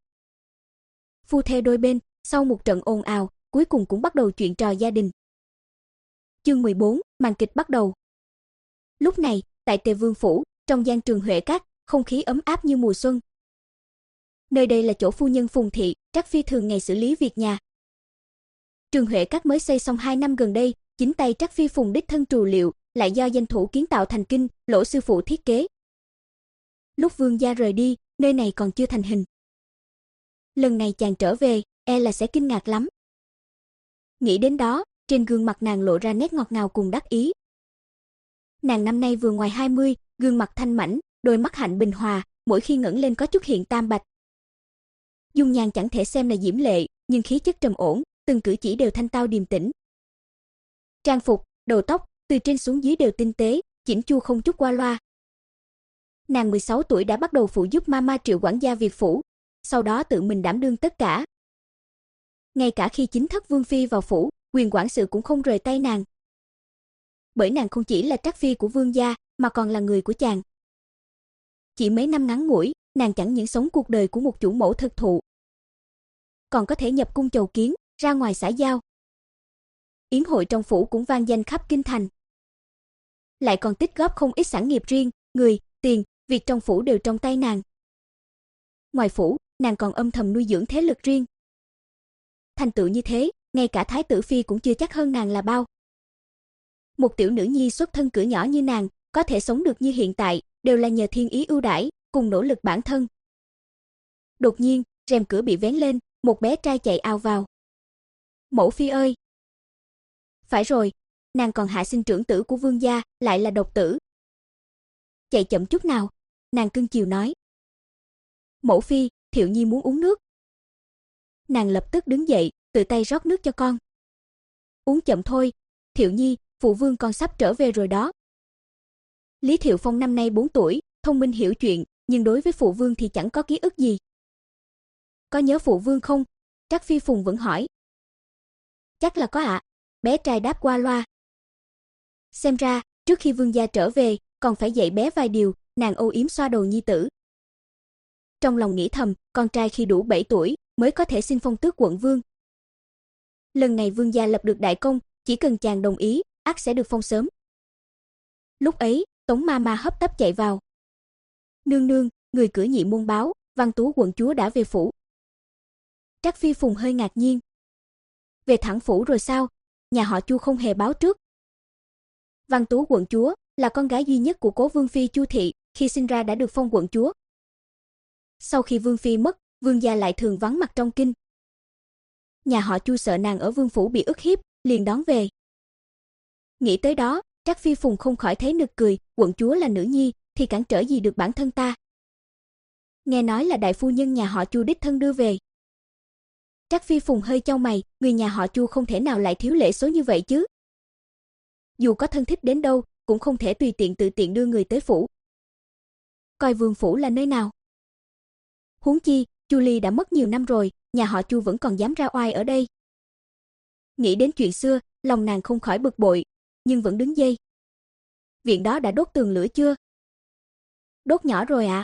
Phu thê đôi bên, sau một trận ồn ào, cuối cùng cũng bắt đầu chuyện trò gia đình. Chương mười bốn, màn kịch bắt đầu. Lúc này, tại Tề Vương phủ, trong gian trường Huệ Các, không khí ấm áp như mùa xuân. Nơi đây là chỗ phu nhân Phùng thị, Trắc phi thường ngày xử lý việc nhà. Trường Huệ Các mới xây xong hai năm gần đây, chính tay Trắc phi Phùng đích thân trù liệu, lại do danh thủ kiến tạo thành kinh, Lỗ sư phụ thiết kế. Lúc Vương gia rời đi, nơi này còn chưa thành hình. Lần này chàng trở về, e là sẽ kinh ngạc lắm. Nghĩ đến đó, trên gương mặt nàng lộ ra nét ngọt ngào cùng đắc ý. Nàng năm nay vừa ngoài hai mươi, gương mặt thanh mảnh, đôi mắt hạnh bình hòa, mỗi khi ngẩng lên có chút hiện tam bạch. Dung nhan chẳng thể xem là diễm lệ, nhưng khí chất trầm ổn, từng cử chỉ đều thanh tao điềm tĩnh. Trang phục, đầu tóc, từ trên xuống dưới đều tinh tế, chỉnh chu không chút qua loa. Nàng mười sáu tuổi đã bắt đầu phụ giúp mama Triệu quản gia việc phủ, sau đó tự mình đảm đương tất cả. Ngay cả khi chính thất vương phi vào phủ, quyền quản sự cũng không rời tay nàng. Bởi nàng không chỉ là trắc phi của vương gia, mà còn là người của chàng. Chỉ mấy năm ngắn ngủi, nàng chẳng những sống cuộc đời của một chủ mẫu thực thụ, còn có thể nhập cung chầu kiến, ra ngoài xã giao. Yến hội trong phủ cũng vang danh khắp kinh thành. Lại còn tích góp không ít sản nghiệp riêng, người, tiền, việc trong phủ đều trong tay nàng. Ngoài phủ, nàng còn âm thầm nuôi dưỡng thế lực riêng. Thành tựu như thế, ngay cả thái tử phi cũng chưa chắc hơn nàng là bao. Một tiểu nữ nhi xuất thân cửa nhỏ như nàng, có thể sống được như hiện tại, đều là nhờ thiên ý ưu đãi, cùng nỗ lực bản thân. Đột nhiên, rèm cửa bị vén lên, một bé trai chạy ào vào. Mẫu phi ơi! Phải rồi, nàng còn hạ sinh trưởng tử của vương gia, lại là độc tử. Chạy chậm chút nào, nàng cưng chiều nói. Mẫu phi, Thiệu Nhi muốn uống nước. Nàng lập tức đứng dậy, tự tay rót nước cho con. Uống chậm thôi, Thiệu Nhi, phụ vương con sắp trở về rồi đó. Lý Thiệu Phong năm nay bốn tuổi, thông minh hiểu chuyện, nhưng đối với phụ vương thì chẳng có ký ức gì. Có nhớ phụ vương không? Trắc phi Phùng vẫn hỏi. Chắc là có ạ, bé trai đáp qua loa. Xem ra, trước khi vương gia trở về, còn phải dạy bé vài điều, nàng âu yếm xoa đầu nhi tử. Trong lòng nghĩ thầm, con trai khi đủ bảy tuổi, mới có thể xin phong tước quận vương. Lần này vương gia lập được đại công, chỉ cần chàng đồng ý, ắt sẽ được phong sớm. Lúc ấy, Tống ma ma hấp tấp chạy vào. Nương nương, người cửa nhị môn báo, Văn Tú quận chúa đã về phủ. Trắc phi Phùng hơi ngạc nhiên. Về thẳng phủ rồi sao? Nhà họ Chu không hề báo trước. Văn Tú quận chúa là con gái duy nhất của cố vương phi Chu thị, khi sinh ra đã được phong quận chúa. Sau khi vương phi mất, vương gia lại thường vắng mặt trong kinh. Nhà họ Chu sợ nàng ở vương phủ bị ức hiếp, liền đón về. Nghĩ tới đó, Trắc phi Phùng không khỏi thấy nực cười, quận chúa là nữ nhi, thì cản trở gì được bản thân ta. Nghe nói là đại phu nhân nhà họ Chu đích thân đưa về. Trắc phi Phùng hơi chau mày, người nhà họ Chu không thể nào lại thiếu lễ số như vậy chứ. Dù có thân thích đến đâu, cũng không thể tùy tiện tự tiện đưa người tới phủ. Coi vương phủ là nơi nào? Huống chi, Chu Ly đã mất nhiều năm rồi, nhà họ Chu vẫn còn dám ra oai ở đây. Nghĩ đến chuyện xưa, lòng nàng không khỏi bực bội, nhưng vẫn đứng dây. Viện đó đã đốt tường lửa chưa? Đốt nhỏ rồi ạ. À?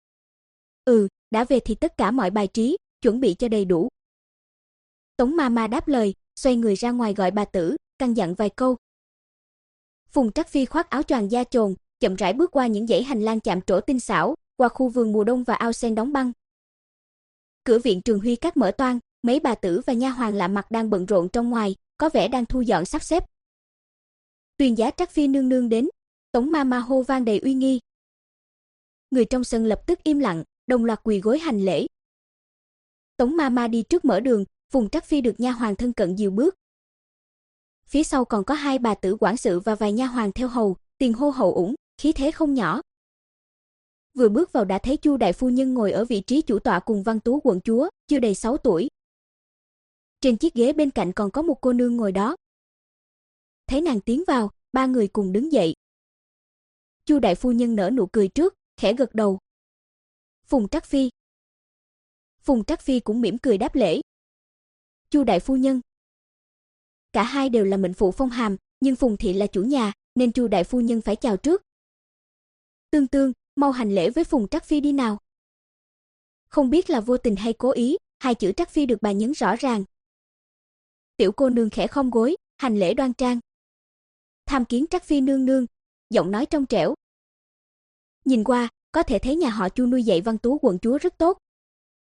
Ừ, đã về thì tất cả mọi bài trí, chuẩn bị cho đầy đủ. Tống ma ma đáp lời, xoay người ra ngoài gọi bà tử, căn dặn vài câu. Phùng Trắc phi khoác áo choàng da trồn, chậm rãi bước qua những dãy hành lang chạm trổ tinh xảo, qua khu vườn mùa đông và ao sen đóng băng. Cửa viện Trường Huy Các mở toang, mấy bà tử và nha hoàn lạ mặt đang bận rộn trong ngoài, có vẻ đang thu dọn sắp xếp. Tuyền giá Trắc phi nương nương đến, Tống ma ma hô vang đầy uy nghi. Người trong sân lập tức im lặng, đồng loạt quỳ gối hành lễ. Tống ma ma đi trước mở đường, Phùng Trắc phi được nha hoàn thân cận dìu bước. Phía sau còn có hai bà tử quản sự và vài nha hoàn theo hầu, tiền hô hậu ủng, khí thế không nhỏ. Vừa bước vào đã thấy Chu đại phu nhân ngồi ở vị trí chủ tọa cùng Văn Tú quận chúa, chưa đầy sáu tuổi. Trên chiếc ghế bên cạnh còn có một cô nương ngồi đó. Thấy nàng tiến vào, ba người cùng đứng dậy. Chu đại phu nhân nở nụ cười trước, khẽ gật đầu. Phùng Trắc phi. Phùng Trắc phi cũng mỉm cười đáp lễ. Chu đại phu nhân. Cả hai đều là mệnh phụ phong hàm, nhưng Phùng thị là chủ nhà, nên Chu đại phu nhân phải chào trước. Tương Tương, mau hành lễ với Phùng Trắc phi đi nào. Không biết là vô tình hay cố ý, hai chữ Trắc phi được bà nhấn rõ ràng. Tiểu cô nương khẽ khom gối, hành lễ đoan trang. Tham kiến Trắc phi nương nương, giọng nói trong trẻo. Nhìn qua, có thể thấy nhà họ Chu nuôi dạy Văn Tú quận chúa rất tốt.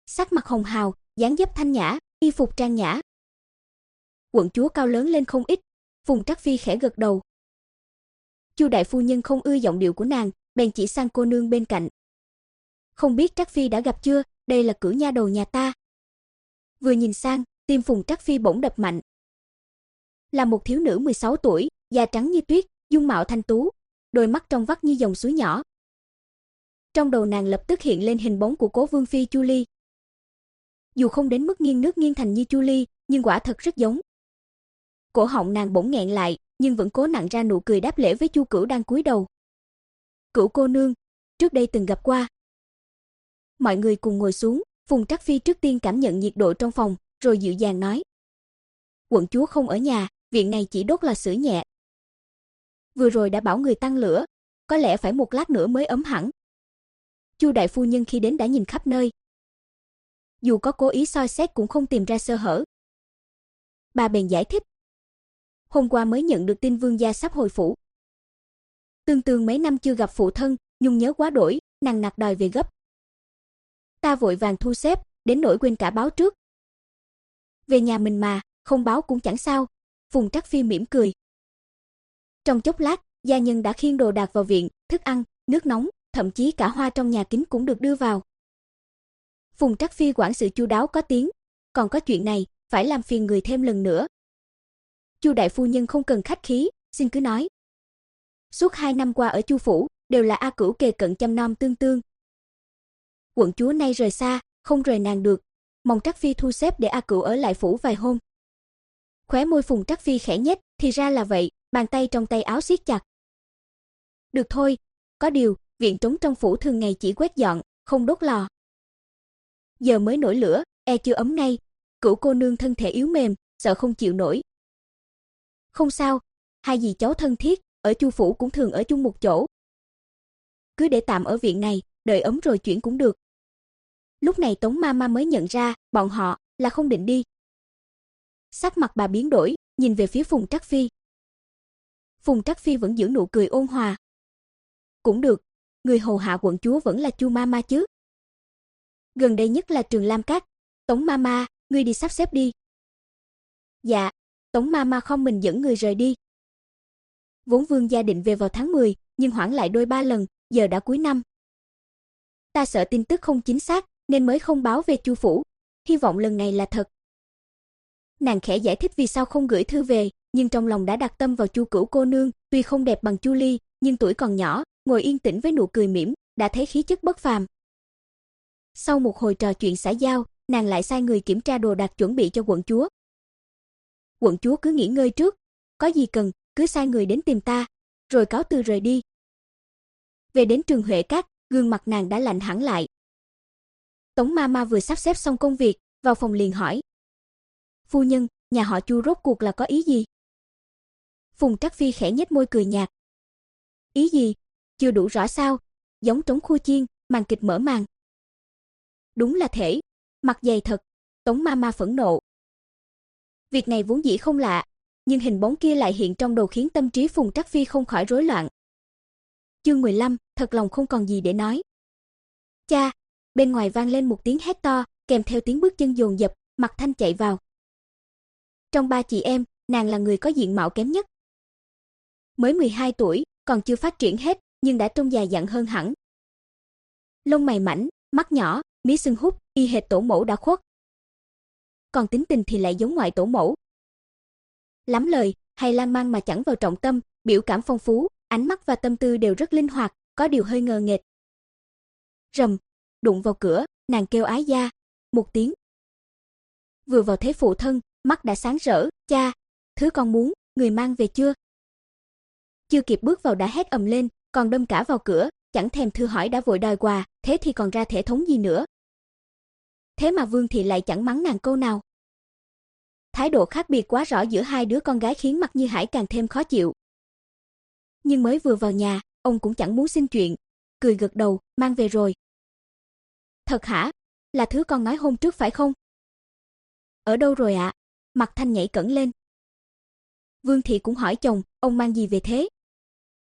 sắc mặt hồng hào, dáng dấp thanh nhã, y phục trang nhã. Quận chúa cao lớn lên không ít, Phùng Trắc Phi khẽ gật đầu. Chu đại phu nhân không ưa giọng điệu của nàng, bèn chỉ sang cô nương bên cạnh. Không biết Trắc Phi đã gặp chưa, đây là cửu nha đầu nhà ta. Vừa nhìn sang, tim Phùng Trắc Phi bỗng đập mạnh. Là một thiếu nữ mười sáu tuổi, da trắng như tuyết, dung mạo thanh tú, đôi mắt trong vắt như dòng suối nhỏ. Trong đầu nàng lập tức hiện lên hình bóng của Cố Vương phi Chu Ly. Dù không đến mức nghiêng nước nghiêng thành như Chu Ly, nhưng quả thật rất giống. Cổ họng nàng bỗng nghẹn lại, nhưng vẫn cố nặn ra nụ cười đáp lễ với Chu Cửu đang cúi đầu. Cửu cô nương, trước đây từng gặp qua. Mọi người cùng ngồi xuống, Phùng Trắc Phi trước tiên cảm nhận nhiệt độ trong phòng, rồi dịu dàng nói. Quận chúa không ở nhà, viện này chỉ đốt lò sưởi nhẹ. Vừa rồi đã bảo người tăng lửa, có lẽ phải một lát nữa mới ấm hẳn. Chu đại phu nhân khi đến đã nhìn khắp nơi. Dù có cố ý soi xét cũng không tìm ra sơ hở. Bà bèn giải thích. Hôm qua mới nhận được tin vương gia sắp hồi phủ. Tương Tương mấy năm chưa gặp phụ thân, nhung nhớ quá đổi, nằng nặc đòi về gấp. Ta vội vàng thu xếp, đến nỗi quên cả báo trước. Về nhà mình mà, không báo cũng chẳng sao. Phùng Trắc Phi mỉm cười. Trong chốc lát, gia nhân đã khiêng đồ đạc vào viện, thức ăn, nước nóng, thậm chí cả hoa trong nhà kính cũng được đưa vào. Phùng Trắc Phi quản sự chu đáo có tiếng, còn có chuyện này, phải làm phiền người thêm lần nữa. Chu đại phu nhân không cần khách khí, xin cứ nói. Suốt hai năm qua ở Chu phủ, đều là A Cửu kề cận chăm nom Tương Tương. Quận chúa nay rời xa, không rời nàng được, mong Trắc Phi thu xếp để A Cửu ở lại phủ vài hôm. Khóe môi Phùng Trắc Phi khẽ nhếch, thì ra là vậy, bàn tay trong tay áo siết chặt. Được thôi, có điều, viện trống trong phủ thường ngày chỉ quét dọn, không đốt lò. Giờ mới nổi lửa, e chưa ấm ngay, Cửu cô nương thân thể yếu mềm, sợ không chịu nổi. Không sao, hai dì cháu thân thiết, ở Chu phủ cũng thường ở chung một chỗ. Cứ để tạm ở viện này, đợi ấm rồi chuyển cũng được. Lúc này Tống Mama mới nhận ra, bọn họ là không định đi. Sắc mặt bà biến đổi, nhìn về phía Phùng Trắc Phi. Phùng Trắc Phi vẫn giữ nụ cười ôn hòa. Cũng được, người hầu hạ quận chúa vẫn là Chu Mama chứ. Gần đây nhất là Trường Lam Các. Tống Mama, ngươi đi sắp xếp đi. Dạ, Tống Mama không mình dẫn người rời đi. Vốn vương gia định về vào tháng mười, nhưng hoãn lại đôi ba lần, giờ đã cuối năm. Ta sợ tin tức không chính xác, nên mới không báo về Chu phủ, hy vọng lần này là thật. Nàng khẽ giải thích vì sao không gửi thư về, nhưng trong lòng đã đặt tâm vào Chu Cửu cô nương, tuy không đẹp bằng Chu Ly, nhưng tuổi còn nhỏ, ngồi yên tĩnh với nụ cười mỉm, đã thấy khí chất bất phàm. Sau một hồi trò chuyện xã giao, nàng lại sai người kiểm tra đồ đạc chuẩn bị cho quận chúa. Quận chúa cứ nghỉ ngơi trước, có gì cần, cứ sai người đến tìm ta, rồi cáo từ rời đi. Về đến Trường Huệ Các, gương mặt nàng đã lạnh hẳn lại. Tống Mama vừa sắp xếp xong công việc, vào phòng liền hỏi. Phu nhân, nhà họ Chu rốt cuộc là có ý gì? Phùng Trắc Phi khẽ nhếch môi cười nhạt. Ý gì? Chưa đủ rõ sao? Giống trống khua chiên, màn kịch mở màn. Đúng là thể, mặt dày thật. Tống Mama phẫn nộ. Việc này vốn dĩ không lạ, nhưng hình bóng kia lại hiện trong đầu khiến tâm trí Phùng Trắc Phi không khỏi rối loạn. Chương mười lăm, thật lòng không còn gì để nói. Cha, bên ngoài vang lên một tiếng hét to, kèm theo tiếng bước chân dồn dập, Mặc Thanh chạy vào. Trong ba chị em, nàng là người có diện mạo kém nhất. Mới mười hai tuổi, còn chưa phát triển hết, nhưng đã trông già dặn hơn hẳn. Lông mày mảnh, mắt nhỏ, mí sưng húp, y hệt tổ mẫu đã khuất. Còn tính tình thì lại giống ngoại tổ mẫu. Lắm lời, hay lan man mà chẳng vào trọng tâm, biểu cảm phong phú, ánh mắt và tâm tư đều rất linh hoạt, có điều hơi ngờ nghệch. Rầm, đụng vào cửa, nàng kêu ái gia, một tiếng. Vừa vào thấy phụ thân, mắt đã sáng rỡ, cha, thứ con muốn, người mang về chưa? Chưa kịp bước vào đã hét ầm lên, còn đâm cả vào cửa, chẳng thèm thư hỏi đã vội đòi quà, thế thì còn ra thể thống gì nữa. Thế mà Vương thị lại chẳng mắng nàng câu nào. Thái độ khác biệt quá rõ giữa hai đứa con gái khiến Mặc Như Hải càng thêm khó chịu. Nhưng mới vừa vào nhà, ông cũng chẳng muốn xin chuyện, cười gật đầu, mang về rồi. Thật hả? Là thứ con nói hôm trước phải không? Ở đâu rồi ạ? À? Mặc Thanh nhảy cẫng lên. Vương thị cũng hỏi chồng, ông mang gì về thế?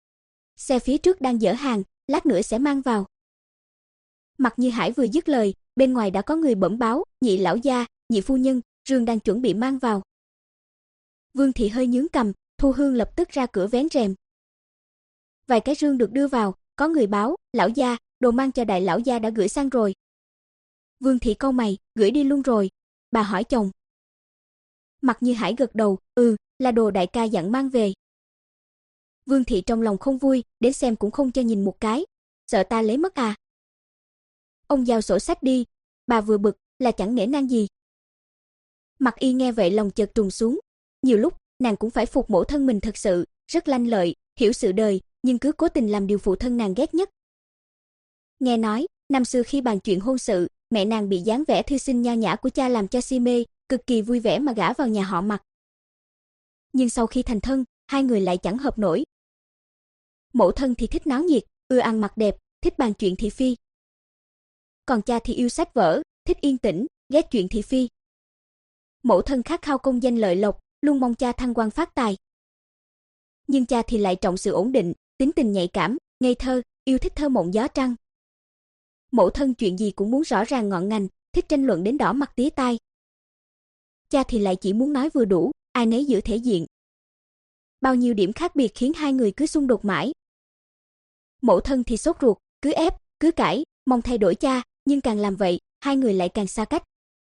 Xe phía trước đang dỡ hàng, lát nữa sẽ mang vào. Mặc Như Hải vừa dứt lời, bên ngoài đã có người bẩm báo, nhị lão gia, nhị phu nhân, rương đang chuẩn bị mang vào. Vương thị hơi nhướng cằm, Thu Hương lập tức ra cửa vén rèm. Vài cái rương được đưa vào, có người báo, lão gia, đồ mang cho đại lão gia đã gửi sang rồi. Vương thị cau mày, gửi đi luôn rồi. Bà hỏi chồng. Mạc Như Hải gật đầu, ừ, là đồ đại ca dặn mang về. Vương thị trong lòng không vui, đến xem cũng không cho nhìn một cái, sợ ta lấy mất à. Ông giao sổ sách đi, bà vừa bực, là chẳng nể nang gì. Mạc Y nghe vậy lòng chợt trùng xuống, nhiều lúc nàng cũng phải phục mẫu thân mình thật sự, rất lanh lợi, hiểu sự đời, nhưng cứ cố tình làm điều phụ thân nàng ghét nhất. Nghe nói, năm xưa khi bàn chuyện hôn sự, mẹ nàng bị dáng vẻ thư sinh nho nhã của cha làm cho si mê, cực kỳ vui vẻ mà gả vào nhà họ Mạc. Nhưng sau khi thành thân, hai người lại chẳng hợp nổi. Mẫu thân thì thích náo nhiệt, ưa ăn mặc đẹp, thích bàn chuyện thị phi. Còn cha thì yêu sách vở, thích yên tĩnh, ghét chuyện thị phi. Mẫu thân khát khao công danh lợi lộc, luôn mong cha thăng quan phát tài. Nhưng cha thì lại trọng sự ổn định, tính tình nhạy cảm, ngây thơ, yêu thích thơ mộng gió trăng. Mẫu thân chuyện gì cũng muốn rõ ràng ngọn ngành, thích tranh luận đến đỏ mặt tía tai. Cha thì lại chỉ muốn nói vừa đủ, ai nấy giữ thể diện. Bao nhiêu điểm khác biệt khiến hai người cứ xung đột mãi. Mẫu thân thì sốt ruột, cứ ép, cứ cãi, mong thay đổi cha, nhưng càng làm vậy, hai người lại càng xa cách.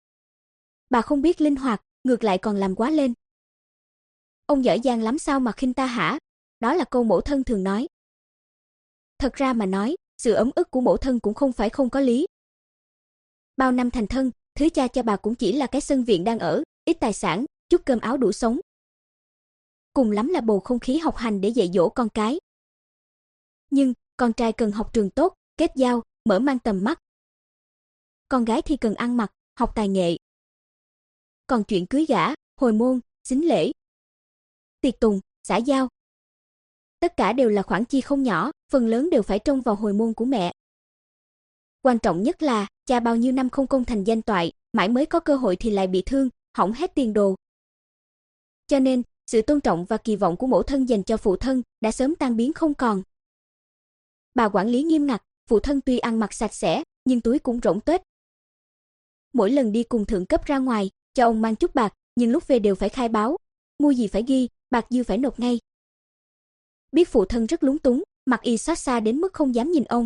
Bà không biết linh hoạt, ngược lại còn làm quá lên. Ông giỏi giang lắm sao mà khinh ta hả? Đó là câu mẫu thân thường nói. Thật ra mà nói, sự ấm ức của mẫu thân cũng không phải không có lý. Bao năm thành thân, thứ cha cho bà cũng chỉ là cái sân viện đang ở, ít tài sản, chút cơm áo đủ sống. Cùng lắm là bầu không khí học hành để dạy dỗ con cái. Nhưng, con trai cần học trường tốt, kết giao, mở mang tầm mắt. Con gái thì cần ăn mặc, học tài nghệ. Còn chuyện cưới gả, hồi môn, sính lễ, tiệc tùng, xã giao, tất cả đều là khoản chi không nhỏ, phần lớn đều phải trông vào hồi môn của mẹ. Quan trọng nhất là, cha bao nhiêu năm không công thành danh toại, mãi mới có cơ hội thì lại bị thương, hỏng hết tiền đồ. Cho nên, sự tôn trọng và kỳ vọng của mẫu thân dành cho phụ thân đã sớm tan biến không còn. Bà quản lý nghiêm ngặt, phụ thân tuy ăn mặc sạch sẽ, nhưng túi cũng rỗng tuếch. Mỗi lần đi cùng thượng cấp ra ngoài, cho ông mang chút bạc, nhưng lúc về đều phải khai báo, mua gì phải ghi, bạc dư phải nộp ngay. Biết phụ thân rất lúng túng, Mạc Y xót xa đến mức không dám nhìn ông.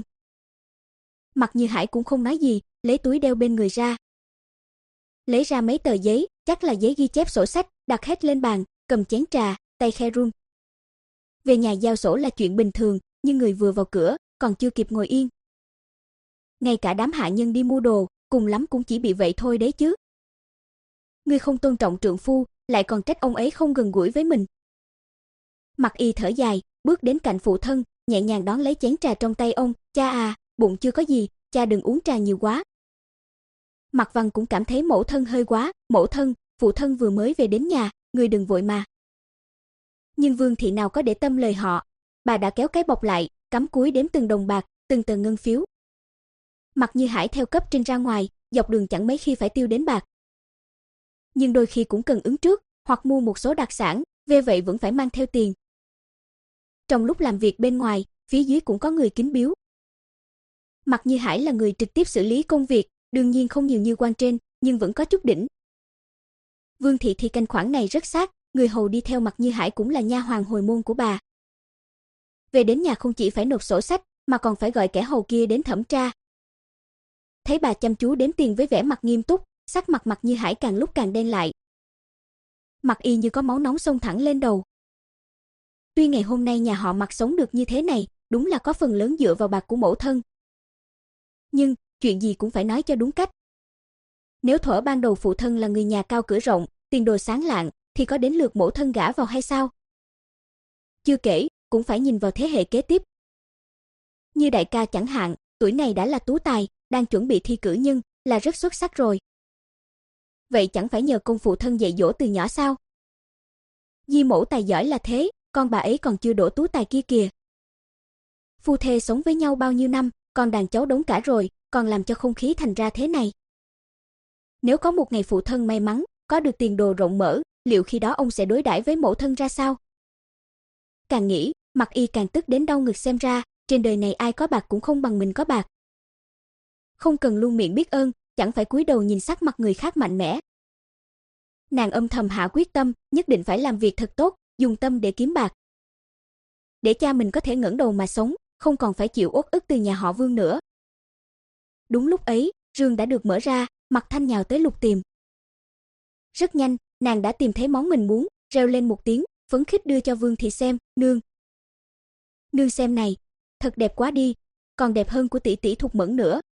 Mạc Như Hải cũng không nói gì, lấy túi đeo bên người ra. Lấy ra mấy tờ giấy, chắc là giấy ghi chép sổ sách, đặt hết lên bàn, cầm chén trà, tay khe run. Về nhà giao sổ là chuyện bình thường, nhưng người vừa vào cửa, còn chưa kịp ngồi yên. Ngay cả đám hạ nhân đi mua đồ, cùng lắm cũng chỉ bị vậy thôi đấy chứ. Ngươi không tôn trọng trượng phu, lại còn trách ông ấy không gần gũi với mình. Mạc Y thở dài, bước đến cạnh phụ thân, nhẹ nhàng đón lấy chén trà trong tay ông, cha à, bụng chưa có gì, cha đừng uống trà nhiều quá. Mạc Văn cũng cảm thấy mẫu thân hơi quá, mẫu thân, phụ thân vừa mới về đến nhà, người đừng vội mà. Nhưng Vương thị nào có để tâm lời họ, bà đã kéo cái bọc lại, cắm cúi đếm từng đồng bạc, từng tờ ngân phiếu. Mạc Như Hải theo cấp trên ra ngoài, dọc đường chẳng mấy khi phải tiêu đến bạc. Nhưng đôi khi cũng cần ứng trước, hoặc mua một số đặc sản, về vậy vẫn phải mang theo tiền. Trong lúc làm việc bên ngoài, phía dưới cũng có người kính biếu. Mạc Như Hải là người trực tiếp xử lý công việc, đương nhiên không nhiều như quan trên, nhưng vẫn có chút đỉnh. Vương thị thì canh khoản này rất sát, người hầu đi theo Mạc Như Hải cũng là nha hoàn hồi môn của bà. Về đến nhà không chỉ phải nộp sổ sách, mà còn phải gọi kẻ hầu kia đến thẩm tra. Thấy bà chăm chú đếm tiền với vẻ mặt nghiêm túc, sắc mặt Mạc Như Hải càng lúc càng đen lại. Mạc Y như có máu nóng xông thẳng lên đầu. Tuy ngày hôm nay nhà họ Mạc sống được như thế này, đúng là có phần lớn dựa vào bạc của mẫu thân. Nhưng, chuyện gì cũng phải nói cho đúng cách. Nếu thuở ban đầu phụ thân là người nhà cao cửa rộng, tiền đồ sáng lạng, thì có đến lượt mẫu thân gả vào hay sao? Chưa kể, cũng phải nhìn vào thế hệ kế tiếp. Như đại ca chẳng hạn, tuổi này đã là tú tài, đang chuẩn bị thi cử nhân, là rất xuất sắc rồi. Vậy chẳng phải nhờ công phụ thân dạy dỗ từ nhỏ sao? Di mẫu tài giỏi là thế, con bà ấy còn chưa đổ tú tài kia kìa. Phu thê sống với nhau bao nhiêu năm, con đàn cháu đống cả rồi, còn làm cho không khí thành ra thế này. Nếu có một ngày phụ thân may mắn, có được tiền đồ rộng mở, liệu khi đó ông sẽ đối đãi với mẫu thân ra sao? Càng nghĩ, Mạc Y càng tức đến đau ngực, xem ra, trên đời này ai có bạc cũng không bằng mình có bạc. Không cần luôn miệng biết ơn, chẳng phải cúi đầu nhìn sắc mặt người khác mạnh mẽ. Nàng âm thầm hạ quyết tâm, nhất định phải làm việc thật tốt, dùng tâm để kiếm bạc. Để cha mình có thể ngẩng đầu mà sống, không còn phải chịu uất ức từ nhà họ Vương nữa. Đúng lúc ấy, rương đã được mở ra, Mạc Thanh nhào tới lục tìm. Rất nhanh, nàng đã tìm thấy món mình muốn, reo lên một tiếng, phấn khích đưa cho Vương Thị xem, "Nương, nương xem này, thật đẹp quá đi, còn đẹp hơn của tỷ tỷ Thục Mẫn nữa."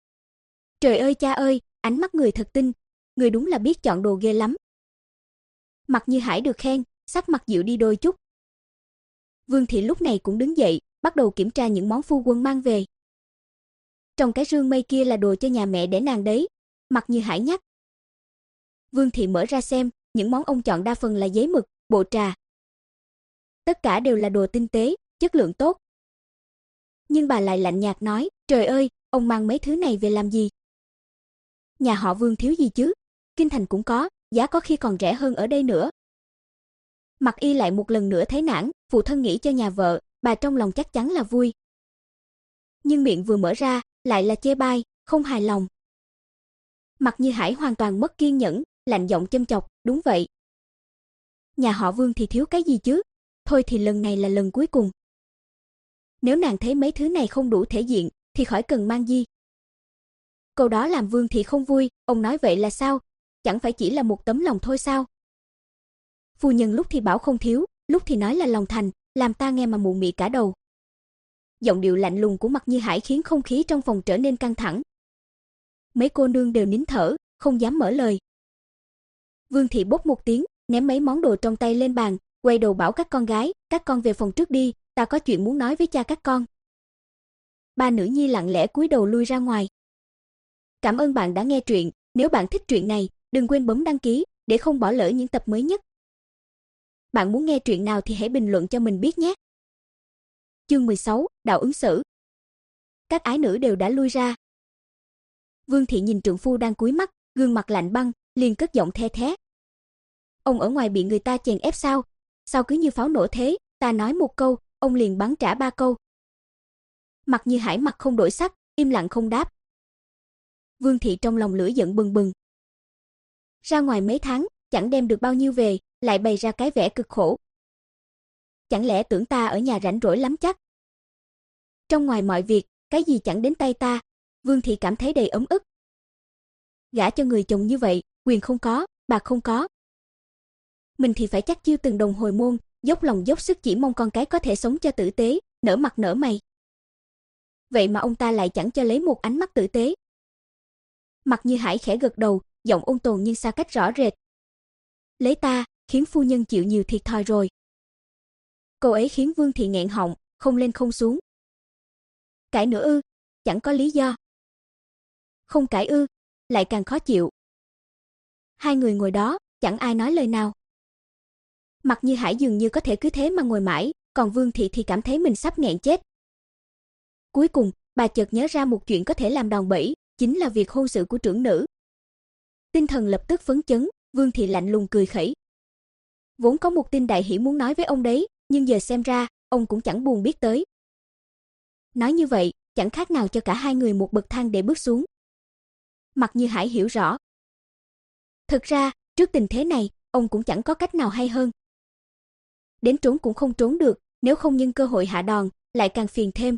"Trời ơi cha ơi, ánh mắt người thật tinh, người đúng là biết chọn đồ ghê lắm." Mạc Như Hải được khen, sắc mặt dịu đi đôi chút. Vương Thị lúc này cũng đứng dậy, bắt đầu kiểm tra những món phu quân mang về. "Trong cái rương mây kia là đồ cho nhà mẹ để nàng đấy." Mạc Như Hải nhắc. Vương Thị mở ra xem, những món ông chọn đa phần là giấy mực, bộ trà. Tất cả đều là đồ tinh tế, chất lượng tốt. Nhưng bà lại lạnh nhạt nói, "Trời ơi, ông mang mấy thứ này về làm gì? Nhà họ Vương thiếu gì chứ? Kinh thành cũng có, giá có khi còn rẻ hơn ở đây nữa." Mặc Y lại một lần nữa thấy nản, phụ thân nghĩ cho nhà vợ, bà trong lòng chắc chắn là vui. Nhưng miệng vừa mở ra, lại là chê bai, không hài lòng. Mạc Như Hải hoàn toàn mất kiên nhẫn, lạnh giọng châm chọc, "Đúng vậy. Nhà họ Vương thì thiếu cái gì chứ? Thôi thì lần này là lần cuối cùng. Nếu nàng thấy mấy thứ này không đủ thể diện, thì khỏi cần mang gì." Câu đó làm Vương Thị không vui, ông nói vậy là sao? Chẳng phải chỉ là một tấm lòng thôi sao? Phu nhân lúc thì bảo không thiếu, lúc thì nói là lòng thành, làm ta nghe mà mụ mị cả đầu. Giọng điệu lạnh lùng của Mạc Như Hải khiến không khí trong phòng trở nên căng thẳng. Mấy cô nương đều nín thở, không dám mở lời. Vương Thị bốc một tiếng, ném mấy món đồ trong tay lên bàn, quay đầu bảo các con gái, "Các con về phòng trước đi, ta có chuyện muốn nói với cha các con." Ba nữ nhi lặng lẽ cúi đầu lui ra ngoài. Cảm ơn bạn đã nghe truyện, nếu bạn thích truyện này, đừng quên bấm đăng ký để không bỏ lỡ những tập mới nhất. Bạn muốn nghe truyện nào thì hãy bình luận cho mình biết nhé. Chương mười sáu, Đạo ứng xử. Các ái nữ đều đã lui ra. Vương Thị nhìn trượng phu đang cúi mắt, gương mặt lạnh băng, liền cất giọng the thé. "Ông ở ngoài bị người ta chèn ép sao? Sao cứ như pháo nổ thế, ta nói một câu, ông liền bắn trả ba câu." Mạc Như Hải mặt không đổi sắc, im lặng không đáp. Vương Thị trong lòng lửa giận bừng bừng. Ra ngoài mấy tháng, chẳng đem được bao nhiêu về, lại bày ra cái vẻ cực khổ. Chẳng lẽ tưởng ta ở nhà rảnh rỗi lắm chắc? Trong ngoài mọi việc, cái gì chẳng đến tay ta. Vương Thị cảm thấy đầy ấm ức. Gả cho người chồng như vậy, quyền không có, bạc không có. Mình thì phải chắc chiêu từng đồng hồi môn, dốc lòng dốc sức chỉ mong con cái có thể sống cho tử tế, nở mặt nở mày. Vậy mà ông ta lại chẳng cho lấy một ánh mắt tử tế. Mạc Như Hải khẽ gật đầu, giọng ôn tồn nhưng xa cách rõ rệt. "Lấy ta, khiến phu nhân chịu nhiều thiệt thòi rồi." Câu ấy khiến Vương Thị nghẹn họng, không lên không xuống. Cãi nữa ư? Chẳng có lý do. Không cãi ư? Lại càng khó chịu. Hai người ngồi đó, chẳng ai nói lời nào. Mạc Như Hải dường như có thể cứ thế mà ngồi mãi, còn Vương Thị thì cảm thấy mình sắp nghẹn chết. Cuối cùng, bà chợt nhớ ra một chuyện có thể làm đòn bẩy, chính là việc hôn sự của trưởng nữ. Tinh thần lập tức phấn chấn, Vương Thị lạnh lùng cười khẩy. "Vốn có một tin đại hỷ muốn nói với ông đấy, nhưng giờ xem ra, ông cũng chẳng buồn biết tới." Nói như vậy, chẳng khác nào cho cả hai người một bậc thang để bước xuống. Mạc Như Hải hiểu rõ. Thực ra, trước tình thế này, ông cũng chẳng có cách nào hay hơn. Đến trốn cũng không trốn được, nếu không nhân cơ hội hạ đòn, lại càng phiền thêm.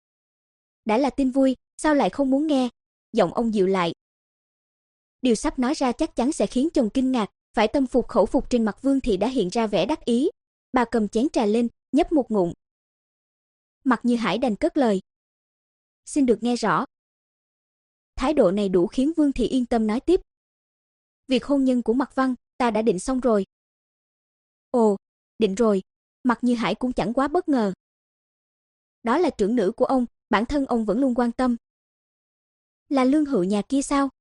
Đã là tin vui, sao lại không muốn nghe? Giọng ông dịu lại. Điều sắp nói ra chắc chắn sẽ khiến chồng kinh ngạc, phải tâm phục khẩu phục. Trên mặt Vương Thị đã hiện ra vẻ đắc ý. Bà cầm chén trà lên, nhấp một ngụm. Mạc Như Hải đành cất lời. "Xin được nghe rõ." Thái độ này đủ khiến Vương Thị yên tâm nói tiếp. "Việc hôn nhân của Mạc Văn, ta đã định xong rồi." "Ồ, định rồi." Mạc Như Hải cũng chẳng quá bất ngờ. "Đó là trưởng nữ của ông, bản thân ông vẫn luôn quan tâm." "Là Lương Hữu nhà kia sao?"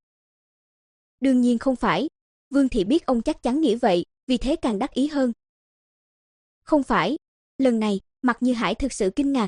"Đương nhiên không phải." Vương Thị biết ông chắc chắn nghĩ vậy, vì thế càng đắc ý hơn. "Không phải." Lần này, Mạc Như Hải thực sự kinh ngạc.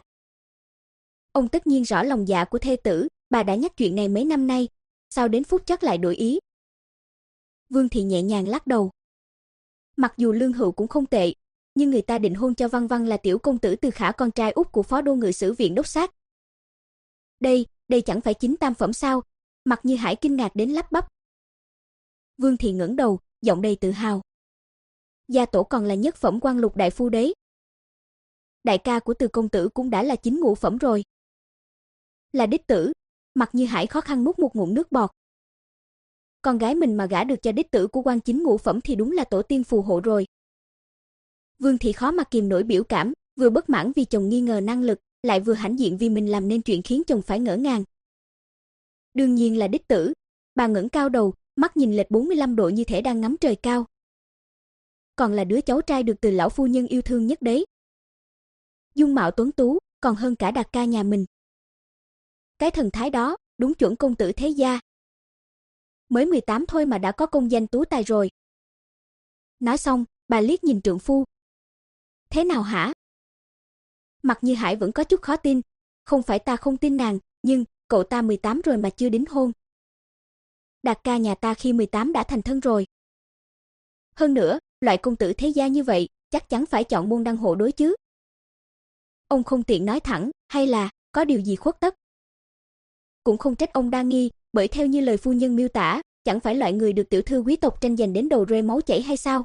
Ông tất nhiên rõ lòng dạ của thê tử, bà đã nhắc chuyện này mấy năm nay, sao đến phút chót lại đổi ý? Vương Thị nhẹ nhàng lắc đầu. Mặc dù Lương Hữu cũng không tệ, nhưng người ta định hôn cho Văn Văn là tiểu công tử Từ Khả, con trai út của phó đô ngự sử viện đốc sát. Đây, đây chẳng phải chính tam phẩm sao? Mặc Như Hải kinh ngạc đến lắp bắp. Vương Thị ngẩng đầu, giọng đầy tự hào. Gia tổ còn là nhất phẩm quan lục đại phu đấy. Đại ca của Từ công tử cũng đã là chính ngũ phẩm rồi. Là đích tử. Mặc Như Hải khó khăn nuốt một ngụm nước bọt. Con gái mình mà gả được cho đích tử của quan chính ngũ phẩm thì đúng là tổ tiên phù hộ rồi. Vương Thị khó mà kìm nổi biểu cảm, vừa bất mãn vì chồng nghi ngờ năng lực, lại vừa hãnh diện vì mình làm nên chuyện khiến chồng phải ngỡ ngàng. Đương nhiên là đích tử. Bà ngẩng cao đầu, mắt nhìn lệch bốn mươi lăm độ như thể đang ngắm trời cao. Còn là đứa cháu trai được Từ lão phu nhân yêu thương nhất đấy. Dung mạo tuấn tú, còn hơn cả Đạt ca nhà mình. Cái thần thái đó, đúng chuẩn công tử thế gia. Mới mười tám thôi mà đã có công danh tú tài rồi. Nói xong, bà liếc nhìn trượng phu. Thế nào hả? Mặc Như Hải vẫn có chút khó tin. Không phải ta không tin nàng, nhưng cậu ta mười tám rồi mà chưa đính hôn. Đạt ca nhà ta khi mười tám đã thành thân rồi. Hơn nữa, loại công tử thế gia như vậy, chắc chắn phải chọn môn đăng hộ đối chứ. Ông không tiện nói thẳng, hay là có điều gì khuất tất? Cũng không trách ông đa nghi, bởi theo như lời phu nhân miêu tả, chẳng phải loại người được tiểu thư quý tộc tranh giành đến đầu rơi máu chảy hay sao?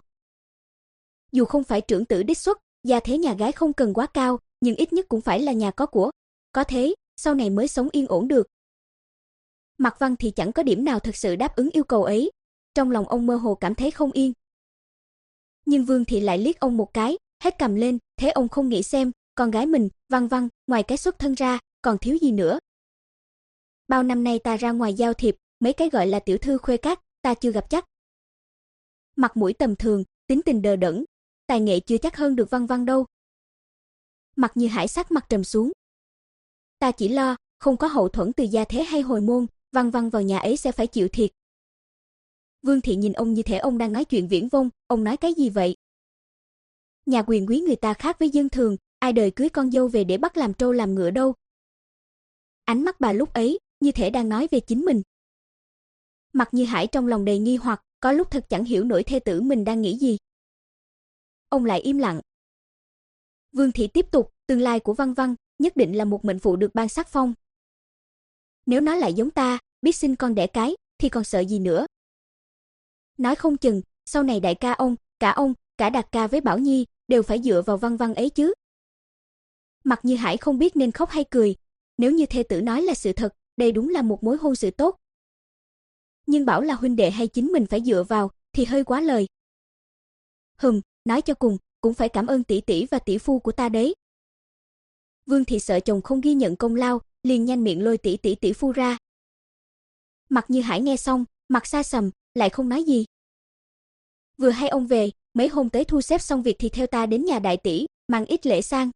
Dù không phải trưởng tử đích xuất, gia thế nhà gái không cần quá cao, nhưng ít nhất cũng phải là nhà có của. Có thế, sau này mới sống yên ổn được. Mạc Văn thì chẳng có điểm nào thực sự đáp ứng yêu cầu ấy. Trong lòng ông mơ hồ cảm thấy không yên. Nhưng Vương Thị lại liếc ông một cái, hét cầm lên, thế ông không nghĩ xem, con gái mình, Văn Văn, ngoài cái xuất thân ra, còn thiếu gì nữa. Bao năm nay ta ra ngoài giao thiệp, mấy cái gọi là tiểu thư khuê các, ta chưa gặp chắc. Mặt mũi tầm thường, tính tình đờ đẫn, tài nghệ chưa chắc hơn được Văn Văn đâu. Mặc Như Hải sắc mặt trầm xuống. Ta chỉ lo, không có hậu thuẫn từ gia thế hay hồi môn, Văn Văn vào nhà ấy sẽ phải chịu thiệt. Vương Thị nhìn ông như thể ông đang nói chuyện viển vông, ông nói cái gì vậy? Nhà quyền quý người ta khác với dân thường, ai đời cưới con dâu về để bắt làm trâu làm ngựa đâu. Ánh mắt bà lúc ấy, như thể đang nói về chính mình. Mặc Như Hải trong lòng đầy nghi hoặc, có lúc thật chẳng hiểu nổi thê tử mình đang nghĩ gì. Ông lại im lặng. Vương Thị tiếp tục, tương lai của Văn Văn nhất định là một mệnh phụ được ban sắc phong. Nếu nó lại giống ta, biết sinh con đẻ cái, thì còn sợ gì nữa. Nói không chừng, sau này đại ca ông, cả ông, cả Đạt ca với Bảo Nhi, đều phải dựa vào Văn Văn ấy chứ. Mặc Như Hải không biết nên khóc hay cười. Nếu như thê tử nói là sự thật, đây đúng là một mối hôn sự tốt. Nhưng bảo là huynh đệ hay chính mình phải dựa vào, thì hơi quá lời. Hừm, nói cho cùng, cũng phải cảm ơn tỷ tỷ và tỷ phu của ta đấy. Vương Thị sợ chồng không ghi nhận công lao, liền nhanh miệng lôi tỷ tỷ tỷ phu ra. Mặc Như Hải nghe xong, mặt xa sầm, lại không nói gì. Vừa hay ông về, mấy hôm tới thu xếp xong việc thì theo ta đến nhà đại tỷ, mang ít lễ sang.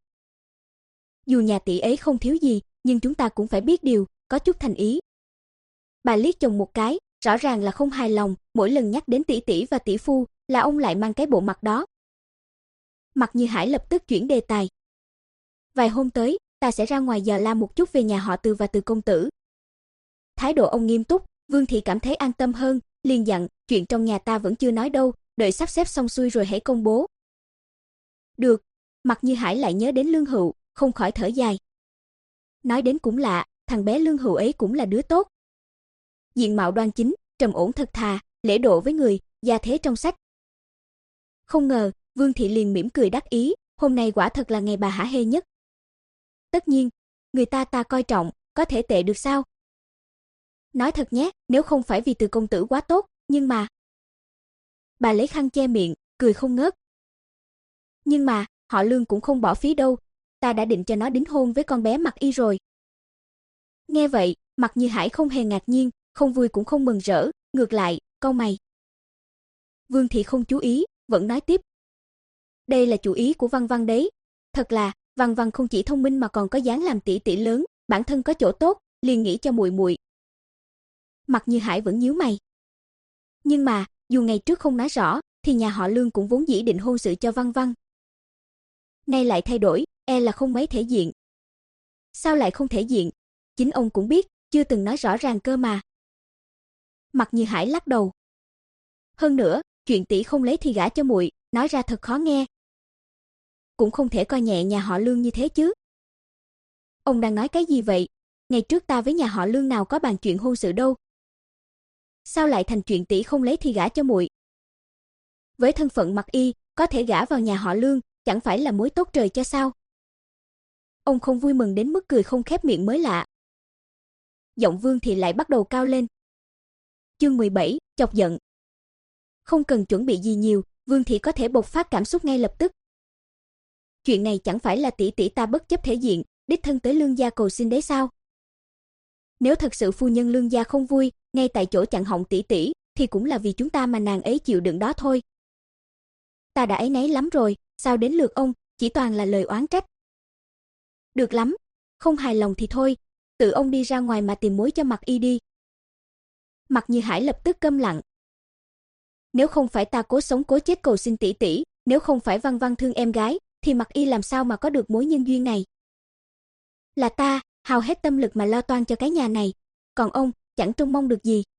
Dù nhà tỷ ấy không thiếu gì, nhưng chúng ta cũng phải biết điều, có chút thành ý. Bà liếc chồng một cái, rõ ràng là không hài lòng, mỗi lần nhắc đến tỷ tỷ và tỷ phu, là ông lại mang cái bộ mặt đó. Mặc Như Hải lập tức chuyển đề tài. Vài hôm tới, ta sẽ ra ngoài dò la một chút về nhà họ Từ và Từ công tử. Thái độ ông nghiêm túc, Vương Thị cảm thấy an tâm hơn, liền dặn, chuyện trong nhà ta vẫn chưa nói đâu, đợi sắp xếp xong xuôi rồi hãy công bố. Được. Mặc Như Hải lại nhớ đến Lương Hữu, không khỏi thở dài. Nói đến cũng lạ, thằng bé Lương Hữu ấy cũng là đứa tốt. Diện mạo đoan chính, trầm ổn thật thà, lễ độ với người, gia thế trong sách. Không ngờ, Vương Thị liền mỉm cười đắc ý, hôm nay quả thật là ngày bà hả hê nhất. Tất nhiên, người ta ta coi trọng, có thể tệ được sao? Nói thật nhé, nếu không phải vì Từ công tử quá tốt, nhưng mà... Bà lấy khăn che miệng, cười không ngớt. Nhưng mà, họ Lương cũng không bỏ phí đâu, ta đã định cho nó đính hôn với con bé Mặc Y rồi. Nghe vậy, Mặc Như Hải không hề ngạc nhiên, không vui cũng không mừng rỡ, ngược lại, cau mày. Vương Thị không chú ý, vẫn nói tiếp. Đây là chủ ý của Văn Văn đấy, thật là, Văn Văn không chỉ thông minh mà còn có dáng làm tỷ tỷ lớn, bản thân có chỗ tốt, liền nghĩ cho muội muội. Mặc Như Hải vẫn nhíu mày. Nhưng mà, dù ngày trước không nói rõ, thì nhà họ Lương cũng vốn dĩ định hôn sự cho Văn Văn. Nay lại thay đổi, e là không mấy thể diện. Sao lại không thể diện? Chính ông cũng biết, chưa từng nói rõ ràng cơ mà. Mặc Như Hải lắc đầu. Hơn nữa, chuyện tỷ không lấy thì gả cho muội, nói ra thật khó nghe. Cũng không thể coi nhẹ nhà họ Lương như thế chứ. Ông đang nói cái gì vậy? Ngày trước ta với nhà họ Lương nào có bàn chuyện hôn sự đâu, sao lại thành chuyện tỷ không lấy thì gả cho muội? Với thân phận Mặc Y, có thể gả vào nhà họ Lương, chẳng phải là mối tốt trời cho sao? Ông không vui mừng đến mức cười không khép miệng mới lạ. Giọng Vương Thị lại bắt đầu cao lên. Chương mười bảy, chọc giận. Không cần chuẩn bị gì nhiều, Vương Thị có thể bộc phát cảm xúc ngay lập tức. Chuyện này chẳng phải là tỷ tỷ ta bất chấp thể diện, đích thân tới Lương gia cầu xin đấy sao? Nếu thật sự phu nhân Lương gia không vui, ngay tại chỗ chặn họng tỷ tỷ, thì cũng là vì chúng ta mà nàng ấy chịu đựng đó thôi. Ta đã áy náy lắm rồi, sao đến lượt ông, chỉ toàn là lời oán trách. Được lắm, không hài lòng thì thôi, tự ông đi ra ngoài mà tìm mối cho Mặc Y đi. Mặc Như Hải lập tức câm lặng. Nếu không phải ta cố sống cố chết cầu xin tỷ tỷ, nếu không phải Văn Văn thương em gái, thì Mặc Y làm sao mà có được mối nhân duyên này? Là ta, hao hết tâm lực mà lo toan cho cái nhà này, còn ông, chẳng trông mong được gì.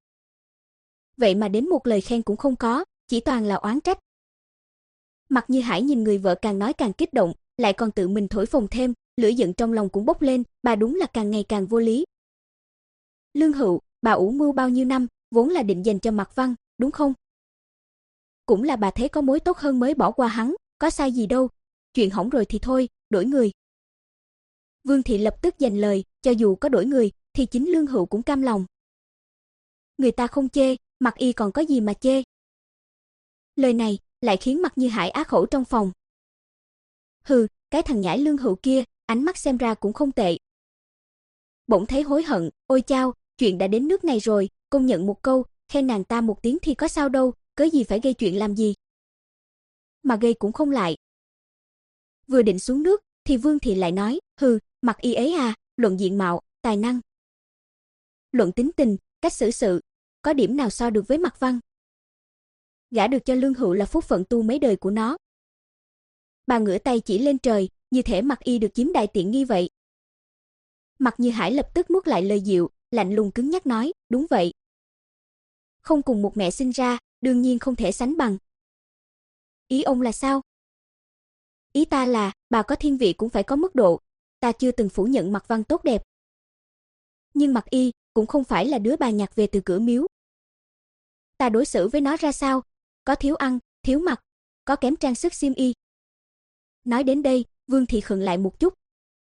Vậy mà đến một lời khen cũng không có, chỉ toàn là oán trách. Mặc Như Hải nhìn người vợ càng nói càng kích động, lại còn tự mình thổi phồng thêm, lửa giận trong lòng cũng bốc lên, bà đúng là càng ngày càng vô lý. Lương Hữu, bà ủ mưu bao nhiêu năm, vốn là định dành cho Mặc Văn, đúng không? Cũng là bà thấy có mối tốt hơn mới bỏ qua hắn, có sai gì đâu, chuyện hỏng rồi thì thôi, đổi người. Vương Thị lập tức giành lời, cho dù có đổi người, thì chính Lương Hữu cũng cam lòng. Người ta không chê, Mặc Y còn có gì mà chê. Lời này lại khiến Mặc Như Hải á khẩu trong phòng. Hừ, cái thằng nhãi Lương Hữu kia, ánh mắt xem ra cũng không tệ. Bỗng thấy hối hận, ôi chao, chuyện đã đến nước này rồi, công nhận một câu, khen nàng ta một tiếng thì có sao đâu, cớ gì phải gây chuyện làm gì. Mà gây cũng không lại. Vừa định xuống nước, thì Vương Thị lại nói, hừ, Mặc Y ấy à, luận diện mạo, tài năng, luận tính tình, cách xử sự, có điểm nào so được với Mặc Văn. Gả được cho Lương Hữu là phúc phận tu mấy đời của nó. Bà ngửa tay chỉ lên trời, như thể Mặc Y được chiếm đại tiện nghi vậy. Mặc Như Hải lập tức nuốt lại lời dịu, lạnh lùng cứng nhắc nói, đúng vậy. Không cùng một mẹ sinh ra, đương nhiên không thể sánh bằng. Ý ông là sao? Ý ta là, bà có thiên vị cũng phải có mức độ, ta chưa từng phủ nhận Mặc Văn tốt đẹp. Nhưng Mặc Y cũng không phải là đứa bà nhặt về từ cửa miếu. Ta đối xử với nó ra sao? Có thiếu ăn, thiếu mặc, có kém trang sức xiêm y. Nói đến đây, Vương Thị khựng lại một chút.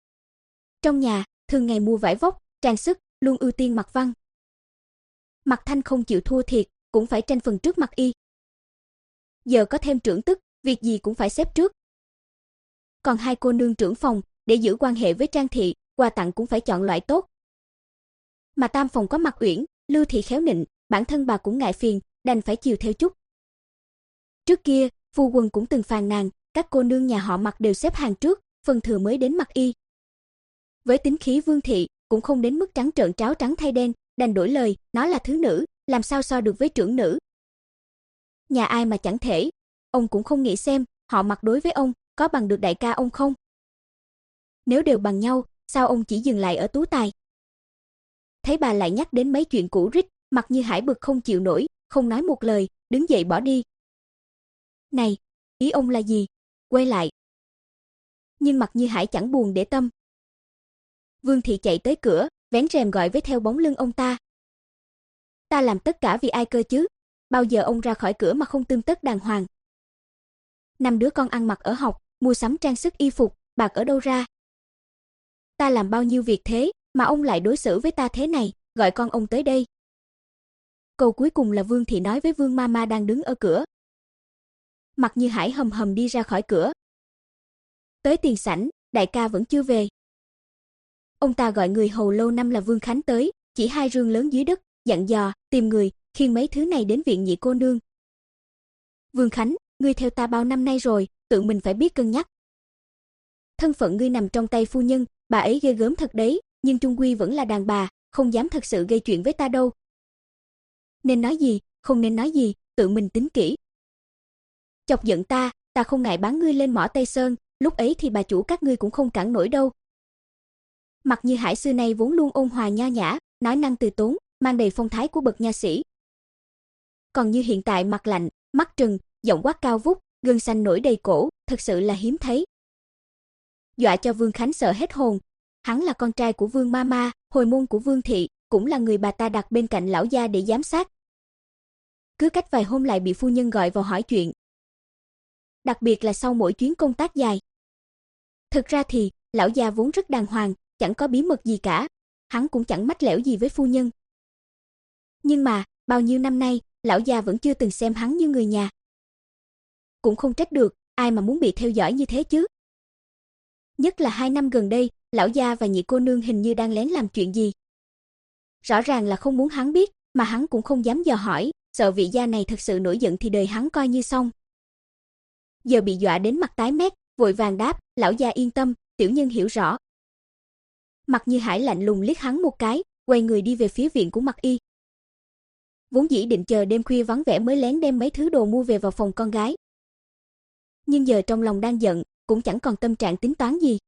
Trong nhà, thường ngày mua vải vóc, trang sức, luôn ưu tiên Mặc Văn. Mặc Thanh không chịu thua thiệt, cũng phải tranh phần trước Mặc Y. Giờ có thêm trưởng tức, việc gì cũng phải xếp trước. Còn hai cô nương trưởng phòng, để giữ quan hệ với Trang Thị, quà tặng cũng phải chọn loại tốt. Mà tam phòng có Mặc Uyển, Lưu Thị khéo nịnh, bản thân bà cũng ngại phiền, đành phải chiều theo chút. Trước kia, phu quân cũng từng phàn nàn, các cô nương nhà họ Mặc đều xếp hàng trước, phần thừa mới đến Mặc Y. Với tính khí Vương Thị, cũng không đến mức trắng trợn tráo trắng thay đen, đành đổi lời, nó là thứ nữ, làm sao so được với trưởng nữ. Nhà ai mà chẳng thể, ông cũng không nghĩ xem, họ Mặc đối với ông, có bằng được đại ca ông không? Nếu đều bằng nhau, sao ông chỉ dừng lại ở tú tài? Thấy bà lại nhắc đến mấy chuyện cũ rích, Mặc Như Hải bực không chịu nổi, không nói một lời, đứng dậy bỏ đi. Này, ý ông là gì? Quay lại. Nhưng Mặc Như Hải chẳng buồn để tâm. Vương Thị chạy tới cửa, vén rèm gọi với theo bóng lưng ông ta. Ta làm tất cả vì ai cơ chứ? Bao giờ ông ra khỏi cửa mà không tươm tất đàng hoàng? Năm đứa con ăn mặc ở học, mua sắm trang sức y phục, bạc ở đâu ra? Ta làm bao nhiêu việc thế, mà ông lại đối xử với ta thế này, gọi con ông tới đây. Câu cuối cùng là Vương Thị nói với Vương Mama đang đứng ở cửa. Mặc Như Hải hầm hầm đi ra khỏi cửa. Tới tiền sảnh, đại ca vẫn chưa về. Ông ta gọi người hầu lâu năm là Vương Khánh tới, chỉ hai rương lớn dưới đất, dặn dò, tìm người, khiêng mấy thứ này đến viện nhị cô nương. Vương Khánh, ngươi theo ta bao năm nay rồi, tự mình phải biết cân nhắc. Thân phận ngươi nằm trong tay phu nhân, bà ấy ghê gớm thật đấy, nhưng chung quy vẫn là đàn bà, không dám thật sự gây chuyện với ta đâu. Nên nói gì, không nên nói gì, tự mình tính kỹ. Chọc giận ta, ta không ngại bán ngươi lên mỏ Tây Sơn, lúc ấy thì bà chủ các ngươi cũng không cản nổi đâu. Mặc Như Hải xưa nay vốn luôn ôn hòa nho nhã, nói năng từ tốn, mang đầy phong thái của bậc nha sĩ. Còn như hiện tại mặt lạnh, mắt trừng, giọng quát cao vút, gân xanh nổi đầy cổ, thật sự là hiếm thấy. Dọa cho Vương Khánh sợ hết hồn. Hắn là con trai của Vương Mama, hồi môn của Vương Thị, cũng là người bà ta đặt bên cạnh lão gia để giám sát. cứ cách vài hôm lại bị phu nhân gọi vào hỏi chuyện. Đặc biệt là sau mỗi chuyến công tác dài. Thực ra thì, lão già vốn rất đàng hoàng, chẳng có bí mật gì cả, hắn cũng chẳng mách lẻo gì với phu nhân. Nhưng mà, bao nhiêu năm nay, lão già vẫn chưa từng xem hắn như người nhà. Cũng không trách được, ai mà muốn bị theo dõi như thế chứ. Nhất là hai năm gần đây, lão gia và nhị cô nương hình như đang lén làm chuyện gì. Rõ ràng là không muốn hắn biết, mà hắn cũng không dám dò hỏi, sợ vị gia này thật sự nổi giận thì đời hắn coi như xong. Giờ bị dọa đến mặt tái mét, vội vàng đáp, lão gia yên tâm, tiểu nhân hiểu rõ. Mặt Như Hải lạnh lùng liếc hắn một cái, quay người đi về phía viện của Mặc Y. Vốn dĩ định chờ đêm khuya vắng vẻ mới lén đem mấy thứ đồ mua về vào phòng con gái. Nhưng giờ trong lòng đang giận, cũng chẳng còn tâm trạng tính toán gì.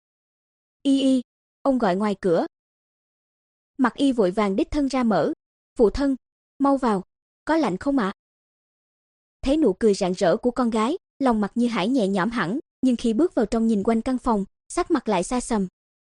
Y Y, ông gọi ngoài cửa. Mặc Y vội vàng đích thân ra mở. Phụ thân, mau vào, có lạnh không ạ? Thấy nụ cười rạng rỡ của con gái, lòng Mặc Như Hải nhẹ nhõm hẳn, nhưng khi bước vào trong nhìn quanh căn phòng, sắc mặt lại xa sầm.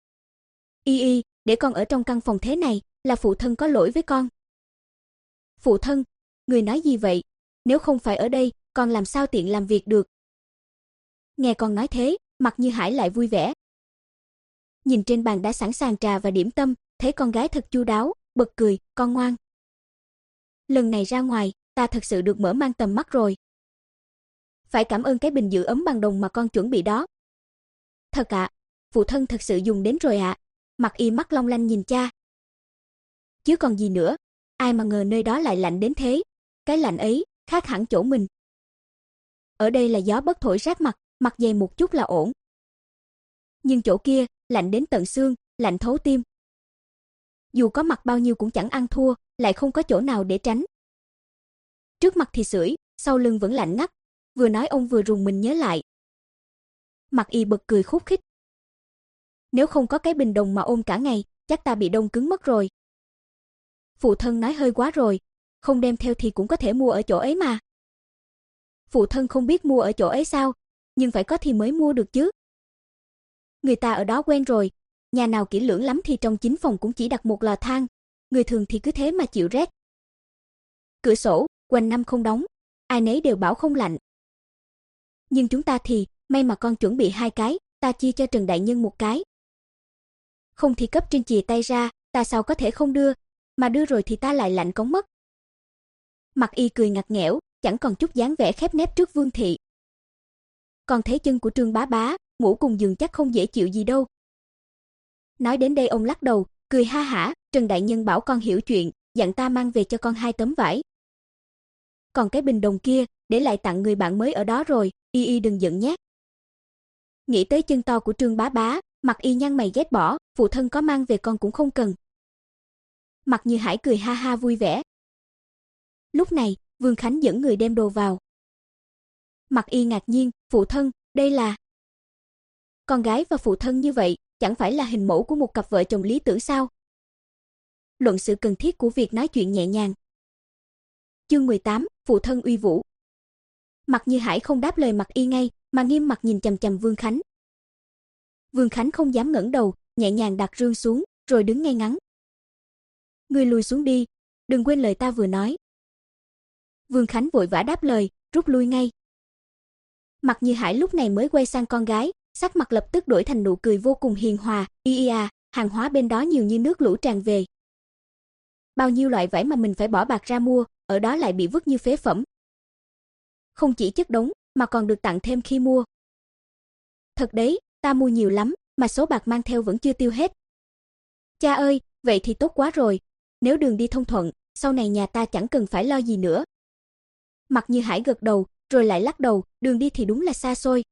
Y Y, để con ở trong căn phòng thế này, là phụ thân có lỗi với con. Phụ thân, người nói gì vậy? Nếu không phải ở đây, con làm sao tiện làm việc được? Nghe con nói thế, Mặc Như Hải lại vui vẻ. Nhìn trên bàn đã sẵn sàng trà và điểm tâm, thấy con gái thật chu đáo, bật cười, con ngoan. Lần này ra ngoài, ta thật sự được mở mang tầm mắt rồi. Phải cảm ơn cái bình giữ ấm bằng đồng mà con chuẩn bị đó. Thật ạ, phụ thân thật sự dùng đến rồi ạ. Mặc Y mắt long lanh nhìn cha. Chứ còn gì nữa, ai mà ngờ nơi đó lại lạnh đến thế, cái lạnh ấy khác hẳn chỗ mình. Ở đây là gió bất thổi rát mặt, mặc dày một chút là ổn. Nhưng chỗ kia, lạnh đến tận xương, lạnh thấu tim. Dù có mặc bao nhiêu cũng chẳng ăn thua, lại không có chỗ nào để tránh. Trước mặt thì sưởi, sau lưng vẫn lạnh ngắt, vừa nói ông vừa rùng mình nhớ lại. Mặc Y bật cười khúc khích. Nếu không có cái bình đồng mà ôm cả ngày, chắc ta bị đông cứng mất rồi. Phụ thân nói hơi quá rồi, không đem theo thì cũng có thể mua ở chỗ ấy mà. Phụ thân không biết mua ở chỗ ấy sao, nhưng phải có thì mới mua được chứ. Người ta ở đó quen rồi, nhà nào kỹ lưỡng lắm thì trong chính phòng cũng chỉ đặt một lò than, người thường thì cứ thế mà chịu rét. Cửa sổ, quanh năm không đóng, ai nấy đều bảo không lạnh. Nhưng chúng ta thì, may mà con chuẩn bị hai cái, ta chia cho Trần đại nhân một cái. Không thì cấp trên chìa tay ra, ta sao có thể không đưa, mà đưa rồi thì ta lại lạnh cống mất. Mặc Y cười ngặt nghẽo, chẳng còn chút dáng vẻ khép nép trước Vương thị. Còn thấy chân của Trương bá bá, ngủ cùng giường chắc không dễ chịu gì đâu. Nói đến đây ông lắc đầu, cười ha hả, Trần đại nhân bảo con hiểu chuyện, dặn ta mang về cho con hai tấm vải. Còn cái bình đồng kia, để lại tặng người bạn mới ở đó rồi, Y Y đừng giận nhé. Nghĩ tới chân to của Trương bá bá, Mặc Y nhăn mày ghét bỏ, phụ thân có mang về con cũng không cần. Mặc Như Hải cười ha ha vui vẻ. Lúc này, Vương Khánh dẫn người đem đồ vào. Mặc Y ngạc nhiên, phụ thân, đây là... Con gái và phụ thân như vậy, chẳng phải là hình mẫu của một cặp vợ chồng lý tưởng sao? Luận sự cần thiết của việc nói chuyện nhẹ nhàng. Chương mười tám, phụ thân uy vũ. Mặc Như Hải không đáp lời Mặc Y ngay, mà nghiêm mặt nhìn chằm chằm Vương Khánh. Vương Khánh không dám ngẩng đầu, nhẹ nhàng đặt rương xuống, rồi đứng ngay ngắn. Ngươi lùi xuống đi, đừng quên lời ta vừa nói. Vương Khánh vội vã đáp lời, rút lui ngay. Mặc Như Hải lúc này mới quay sang con gái, sắc mặt lập tức đổi thành nụ cười vô cùng hiền hòa, Y Y à, hàng hóa bên đó nhiều như nước lũ tràn về. Bao nhiêu loại vải mà mình phải bỏ bạc ra mua, ở đó lại bị vứt như phế phẩm. Không chỉ chất đống, mà còn được tặng thêm khi mua. Thật đấy, ta mua nhiều lắm, mà số bạc mang theo vẫn chưa tiêu hết. Cha ơi, vậy thì tốt quá rồi, nếu đường đi thông thuận, sau này nhà ta chẳng cần phải lo gì nữa. Mặc Như Hải gật đầu, rồi lại lắc đầu, đường đi thì đúng là xa xôi.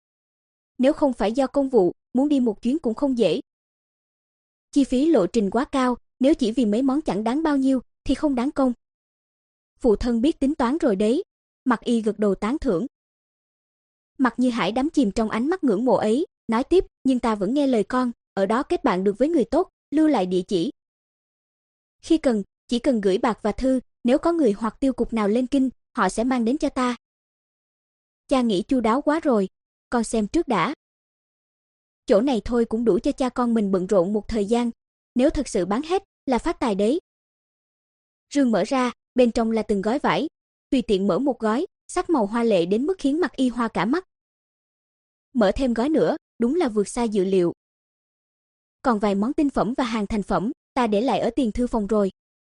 Nếu không phải do công vụ, muốn đi một chuyến cũng không dễ. Chi phí lộ trình quá cao, nếu chỉ vì mấy món chẳng đáng bao nhiêu, thì không đáng công. Phụ thân biết tính toán rồi đấy. Mặc Y gật đầu tán thưởng. Mặc Như Hải đắm chìm trong ánh mắt ngưỡng mộ ấy, nói tiếp, nhưng ta vẫn nghe lời con, ở đó kết bạn được với người tốt, lưu lại địa chỉ. Khi cần, chỉ cần gửi bạc và thư, nếu có người hoặc tiêu cục nào lên kinh, họ sẽ mang đến cho ta. Cha nghĩ chu đáo quá rồi, con xem trước đã. Chỗ này thôi cũng đủ cho cha con mình bận rộn một thời gian, nếu thật sự bán hết, là phát tài đấy. Rương mở ra, bên trong là từng gói vải, tùy tiện mở một gói, sắc màu hoa lệ đến mức khiến Mặc Y hoa cả mắt. Mở thêm gói nữa, đúng là vượt xa dự liệu. Còn vài món tinh phẩm và hàng thành phẩm, ta để lại ở tiền thư phòng rồi.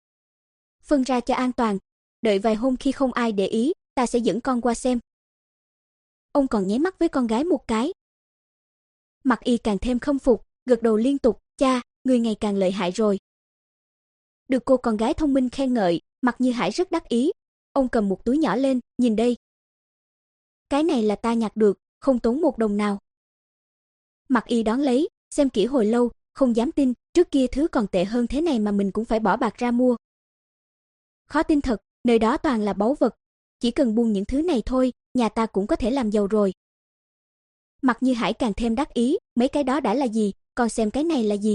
Phân ra cho an toàn, đợi vài hôm khi không ai để ý, ta sẽ dẫn con qua xem. Ông còn nháy mắt với con gái một cái. Mặc Y càng thêm khâm phục, gật đầu liên tục, cha, người ngày càng lợi hại rồi. Được cô con gái thông minh khen ngợi, Mặc Như Hải rất đắc ý. Ông cầm một túi nhỏ lên, nhìn đây. Cái này là ta nhặt được, không tốn một đồng nào. Mặc Y đón lấy, xem kỹ hồi lâu, không dám tin, trước kia thứ còn tệ hơn thế này mà mình cũng phải bỏ bạc ra mua. Khó tin thật, nơi đó toàn là báu vật, chỉ cần buông những thứ này thôi, nhà ta cũng có thể làm giàu rồi. Mặc Như Hải càng thêm đắc ý, mấy cái đó đã là gì, còn xem cái này là gì.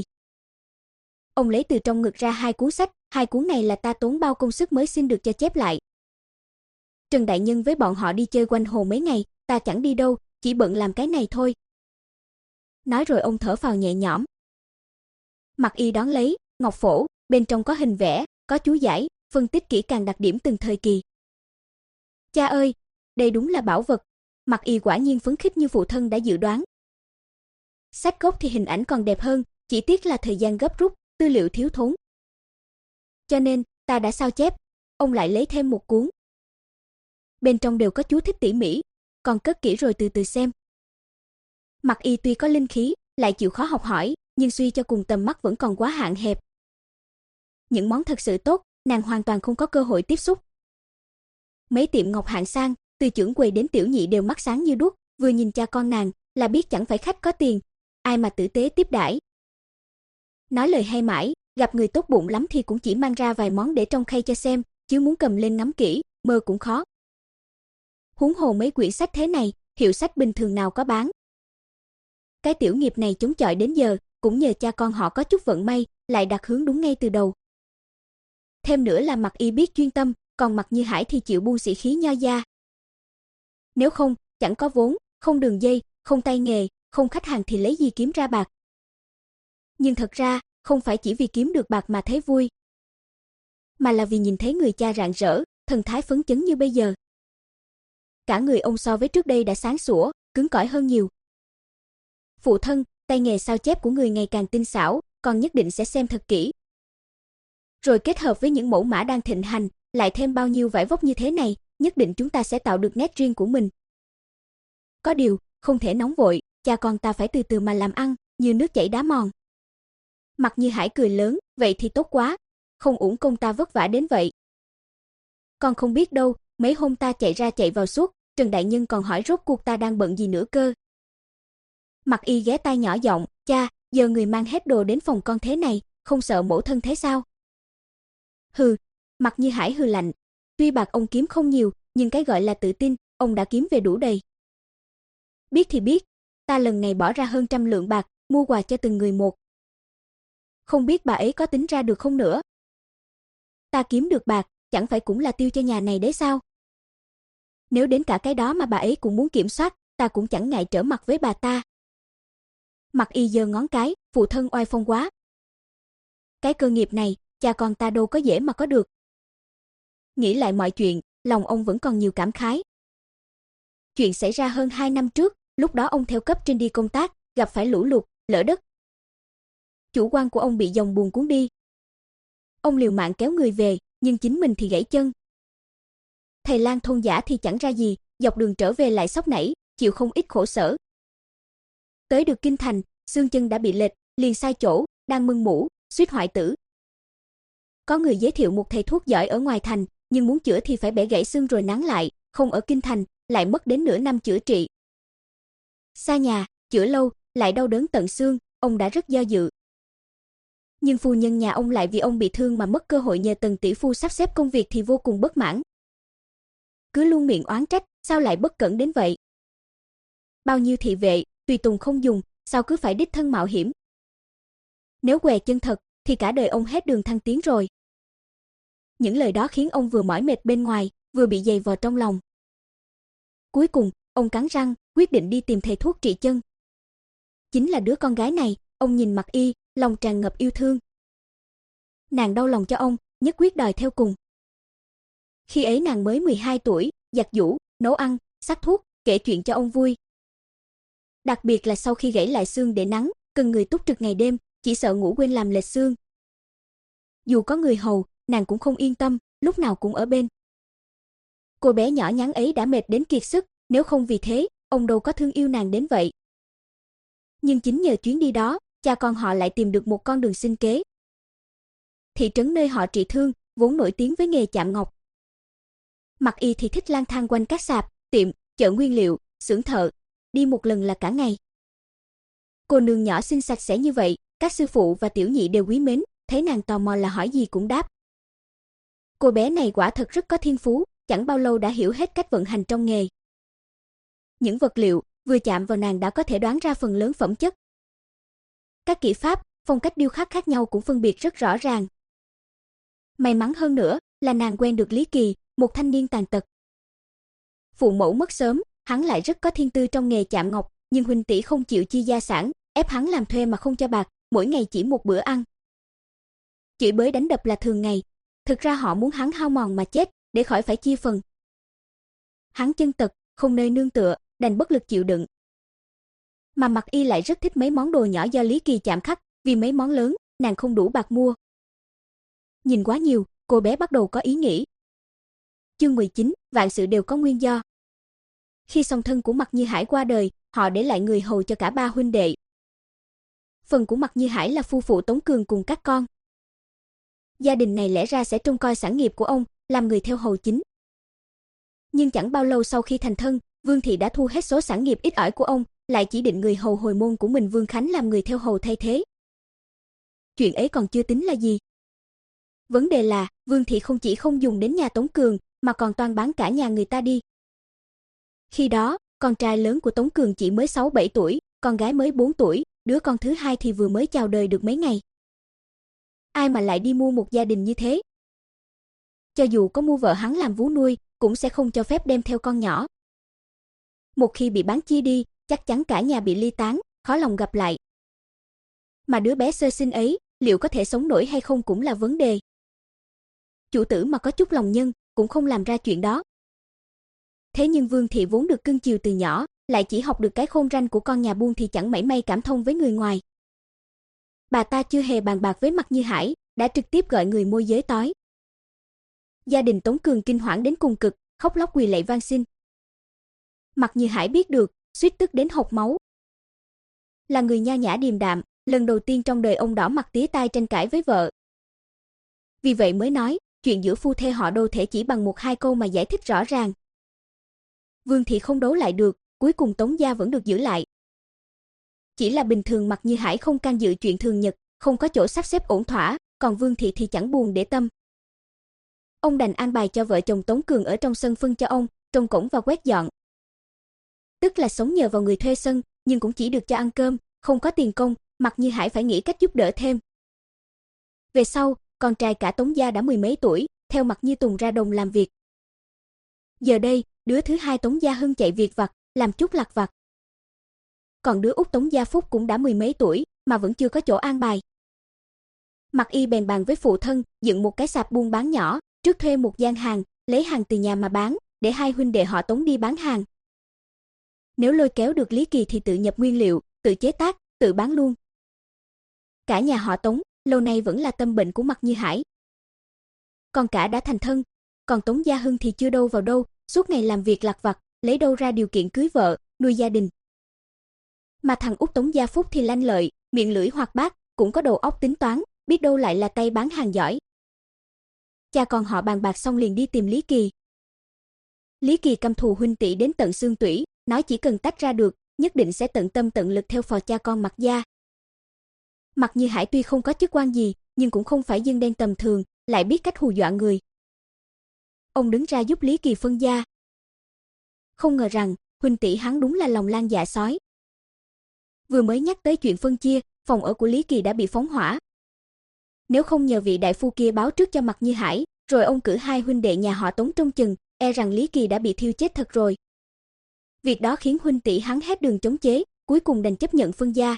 Ông lấy từ trong ngực ra hai cuốn sách, hai cuốn này là ta tốn bao công sức mới xin được cho chép lại. Trần đại nhân với bọn họ đi chơi quanh hồ mấy ngày, ta chẳng đi đâu, chỉ bận làm cái này thôi. Nói rồi ông thở phào nhẹ nhõm. Mặc Y đón lấy, ngọc phổ, bên trong có hình vẽ, có chú giải, phân tích kỹ càng đặc điểm từng thời kỳ. Cha ơi, đây đúng là bảo vật. Mặc Y quả nhiên phấn khích như phụ thân đã dự đoán. Sách gốc thì hình ảnh còn đẹp hơn, chỉ tiếc là thời gian gấp rút, tư liệu thiếu thốn. Cho nên, ta đã sao chép, ông lại lấy thêm một cuốn. Bên trong đều có chú thích tỉ mỉ, còn cất kỹ rồi từ từ xem. Mặc Y tuy có linh khí, lại chịu khó học hỏi, nhưng suy cho cùng tầm mắt vẫn còn quá hạn hẹp. Những món thật sự tốt, nàng hoàn toàn không có cơ hội tiếp xúc. Mấy tiệm ngọc hạng sang, từ trưởng quầy đến tiểu nhị đều mắt sáng như đuốc, vừa nhìn cha con nàng là biết chẳng phải khách có tiền, ai mà tử tế tiếp đãi. Nói lời hay mãi, gặp người tốt bụng lắm thì cũng chỉ mang ra vài món để trong khay cho xem, chứ muốn cầm lên ngắm kỹ, mơ cũng khó. Huống hồ mấy quyển sách thế này, hiệu sách bình thường nào có bán. Cái tiểu nghiệp này chống chọi đến giờ, cũng nhờ cha con họ có chút vận may, lại đặt hướng đúng ngay từ đầu. Thêm nữa là Mặc Y biết chuyên tâm, còn Mặc Như Hải thì chịu buông sĩ khí nho gia. Nếu không, chẳng có vốn, không đường dây, không tay nghề, không khách hàng thì lấy gì kiếm ra bạc. Nhưng thật ra, không phải chỉ vì kiếm được bạc mà thấy vui, mà là vì nhìn thấy người cha rạng rỡ, thần thái phấn chấn như bây giờ. Cả người ông so với trước đây đã sáng sủa, cứng cỏi hơn nhiều. Phụ thân, tay nghề sao chép của người ngày càng tinh xảo, con nhất định sẽ xem thật kỹ. Rồi kết hợp với những mẫu mã đang thịnh hành, lại thêm bao nhiêu vải vóc như thế này, nhất định chúng ta sẽ tạo được nét riêng của mình. Có điều, không thể nóng vội, cha con ta phải từ từ mà làm ăn, như nước chảy đá mòn. Mặc Như Hải cười lớn, vậy thì tốt quá, không uổng công ta vất vả đến vậy. Con không biết đâu, mấy hôm ta chạy ra chạy vào suốt, Trần đại nhân còn hỏi rốt cuộc ta đang bận gì nữa cơ. Mặc Y ghé tai nhỏ giọng, cha, giờ người mang hết đồ đến phòng con thế này, không sợ mẫu thân thế sao? Hừ, Mặc Như Hải hừ lạnh, tuy bạc ông kiếm không nhiều, nhưng cái gọi là tự tin, ông đã kiếm về đủ đầy. Biết thì biết, ta lần này bỏ ra hơn trăm lượng bạc, mua quà cho từng người một. Không biết bà ấy có tính ra được không nữa? Ta kiếm được bạc, chẳng phải cũng là tiêu cho nhà này đấy sao? Nếu đến cả cái đó mà bà ấy cũng muốn kiểm soát, ta cũng chẳng ngại trở mặt với bà ta. Mặc Y giơ ngón cái, phụ thân oai phong quá. Cái cơ nghiệp này, cha con ta đâu có dễ mà có được. Nghĩ lại mọi chuyện, lòng ông vẫn còn nhiều cảm khái. Chuyện xảy ra hơn hai năm trước, lúc đó ông theo cấp trên đi công tác, gặp phải lũ lụt, lở đất. Chủ quan của ông bị dòng buồn cuốn đi. Ông liều mạng kéo người về, nhưng chính mình thì gãy chân. Thầy lang thôn giả thì chẳng ra gì, dọc đường trở về lại sốc nảy, chịu không ít khổ sở. Tới được kinh thành, xương chân đã bị lệch, liền sai chỗ, đang mưng mũ, suýt hoại tử. Có người giới thiệu một thầy thuốc giỏi ở ngoài thành, nhưng muốn chữa thì phải bẻ gãy xương rồi nắn lại, không ở kinh thành, lại mất đến nửa năm chữa trị. Xa nhà, chữa lâu, lại đau đớn tận xương, ông đã rất do dự. Nhưng phu nhân nhà ông lại vì ông bị thương mà mất cơ hội nhờ Tần tỷ phu sắp xếp công việc thì vô cùng bất mãn. Cứ luôn miệng oán trách, sao lại bất cẩn đến vậy? Bao nhiêu thị vệ, tùy tùng không dùng, sao cứ phải đích thân mạo hiểm? Nếu què chân thật, thì cả đời ông hết đường thăng tiến rồi. Những lời đó khiến ông vừa mỏi mệt bên ngoài, vừa bị dày vò trong lòng. Cuối cùng, ông cắn răng, quyết định đi tìm thầy thuốc trị chân. Chính là đứa con gái này, ông nhìn Mặc Y, lòng tràn ngập yêu thương. Nàng đau lòng cho ông, nhất quyết đòi theo cùng. Khi ấy nàng mới mười hai tuổi, giặt giũ, nấu ăn, sắc thuốc, kể chuyện cho ông vui. Đặc biệt là sau khi gãy lại xương để nắng, cần người túc trực ngày đêm, chỉ sợ ngủ quên làm lệch xương. Dù có người hầu, nàng cũng không yên tâm, lúc nào cũng ở bên. Cô bé nhỏ nhắn ấy đã mệt đến kiệt sức, nếu không vì thế, ông đâu có thương yêu nàng đến vậy. Nhưng chính nhờ chuyến đi đó, cha con họ lại tìm được một con đường sinh kế. Thị trấn nơi họ trị thương, vốn nổi tiếng với nghề chạm ngọc. Mặc Y thì thích lang thang quanh các sạp, tiệm, chợ nguyên liệu, xưởng thợ, đi một lần là cả ngày. Cô nương nhỏ xinh sạch sẽ như vậy, các sư phụ và tiểu nhị đều quý mến, thấy nàng tò mò là hỏi gì cũng đáp. Cô bé này quả thật rất có thiên phú, chẳng bao lâu đã hiểu hết cách vận hành trong nghề. Những vật liệu, vừa chạm vào nàng đã có thể đoán ra phần lớn phẩm chất. Các kỹ pháp, phong cách điêu khắc khác nhau cũng phân biệt rất rõ ràng. May mắn hơn nữa là nàng quen được Lý Kỳ, một thanh niên tàn tật. Phụ mẫu mất sớm, hắn lại rất có thiên tư trong nghề chạm ngọc, nhưng huynh tỷ không chịu chi gia sản, ép hắn làm thuê mà không cho bạc, mỗi ngày chỉ một bữa ăn. Chửi bới đánh đập là thường ngày, thực ra họ muốn hắn hao mòn mà chết, để khỏi phải chia phần. Hắn chân tật, không nơi nương tựa, đành bất lực chịu đựng. Mà Mặc Y lại rất thích mấy món đồ nhỏ do Lý Kỳ chạm khắc, vì mấy món lớn, nàng không đủ bạc mua. Nhìn quá nhiều, cô bé bắt đầu có ý nghĩ. Chương mười chín, vạn sự đều có nguyên do. Khi song thân của Mặc Như Hải qua đời, họ để lại người hầu cho cả ba huynh đệ. Phần của Mặc Như Hải là phu phụ Tống Cường cùng các con. Gia đình này lẽ ra sẽ trông coi sản nghiệp của ông, làm người theo hầu chính. Nhưng chẳng bao lâu sau khi thành thân, Vương thị đã thu hết số sản nghiệp ít ỏi của ông, lại chỉ định người hầu hồi môn của mình Vương Khánh làm người theo hầu thay thế. Chuyện ấy còn chưa tính là gì. Vấn đề là, Vương thị không chỉ không dùng đến nhà Tống Cường, mà còn toan bán cả nhà người ta đi. Khi đó, con trai lớn của Tống Cường chỉ mới sáu bảy tuổi, con gái mới bốn tuổi, đứa con thứ hai thì vừa mới chào đời được mấy ngày. Ai mà lại đi mua một gia đình như thế? Cho dù có mua vợ hắn làm vú nuôi, cũng sẽ không cho phép đem theo con nhỏ. Một khi bị bán chia đi, chắc chắn cả nhà bị ly tán, khó lòng gặp lại. Mà đứa bé sơ sinh ấy, liệu có thể sống nổi hay không cũng là vấn đề. Chủ tử mà có chút lòng nhân, cũng không làm ra chuyện đó. Thế nhưng Vương thị vốn được cưng chiều từ nhỏ, lại chỉ học được cái khôn ranh của con nhà buôn thì chẳng mảy may cảm thông với người ngoài. Bà ta chưa hề bàn bạc với Mặc Như Hải, đã trực tiếp gọi người môi giới tói. Gia đình Tống Cường kinh hoảng đến cùng cực, khóc lóc quỳ lạy van xin. Mặc Như Hải biết được, suýt tức đến hộc máu. Là người nho nhã điềm đạm, lần đầu tiên trong đời ông đỏ mặt tía tai tranh cãi với vợ. Vì vậy mới nói, chuyện giữa phu thê họ đâu thể chỉ bằng một hai câu mà giải thích rõ ràng. Vương thị không đấu lại được, cuối cùng Tống gia vẫn được giữ lại. Chỉ là bình thường Mặc Như Hải không can dự chuyện thường nhật, không có chỗ sắp xếp ổn thỏa, còn Vương thị thì chẳng buồn để tâm. Ông đành an bài cho vợ chồng Tống Cường ở trong sân phân cho ông, trông cổng và quét dọn. Tức là sống nhờ vào người thuê sân, nhưng cũng chỉ được cho ăn cơm, không có tiền công, Mặc Như Hải phải nghĩ cách giúp đỡ thêm. Về sau, con trai cả Tống gia đã mười mấy tuổi, theo Mặc Như Tùng ra đồng làm việc. Giờ đây, đứa thứ hai Tống gia Hưng chạy việc vặt, làm chút lặt vặt. Còn đứa út Tống gia Phúc cũng đã mười mấy tuổi, mà vẫn chưa có chỗ an bài. Mặc Y bèn bàn với phụ thân, dựng một cái sạp buôn bán nhỏ, trước thuê một gian hàng, lấy hàng từ nhà mà bán, để hai huynh đệ họ Tống đi bán hàng. Nếu lôi kéo được Lý Kỳ thì tự nhập nguyên liệu, tự chế tác, tự bán luôn. Cả nhà họ Tống, lâu nay vẫn là tâm bệnh của Mặc Như Hải. Con cả đã thành thân, còn Tống gia Hưng thì chưa đâu vào đâu, suốt ngày làm việc lặt vặt, lấy đâu ra điều kiện cưới vợ, nuôi gia đình. Mà thằng út Tống gia Phúc thì lanh lợi, miệng lưỡi hoạt bát, cũng có đầu óc tính toán, biết đâu lại là tay bán hàng giỏi. Cha con họ bàn bạc xong liền đi tìm Lý Kỳ. Lý Kỳ căm thù huynh tỷ đến tận xương tủy, nói chỉ cần tách ra được, nhất định sẽ tận tâm tận lực theo phò cha con Mặc gia. Mặc Như Hải tuy không có chức quan gì, nhưng cũng không phải dân đen tầm thường, lại biết cách hù dọa người. Ông đứng ra giúp Lý Kỳ phân gia. Không ngờ rằng, huynh tỷ hắn đúng là lòng lang dạ sói. Vừa mới nhắc tới chuyện phân chia, phòng ở của Lý Kỳ đã bị phóng hỏa. Nếu không nhờ vị đại phu kia báo trước cho Mặc Như Hải, rồi ông cử hai huynh đệ nhà họ Tống trông chừng, e rằng Lý Kỳ đã bị thiêu chết thật rồi. Việc đó khiến huynh tỷ hắn hết đường chống chế, cuối cùng đành chấp nhận phân gia.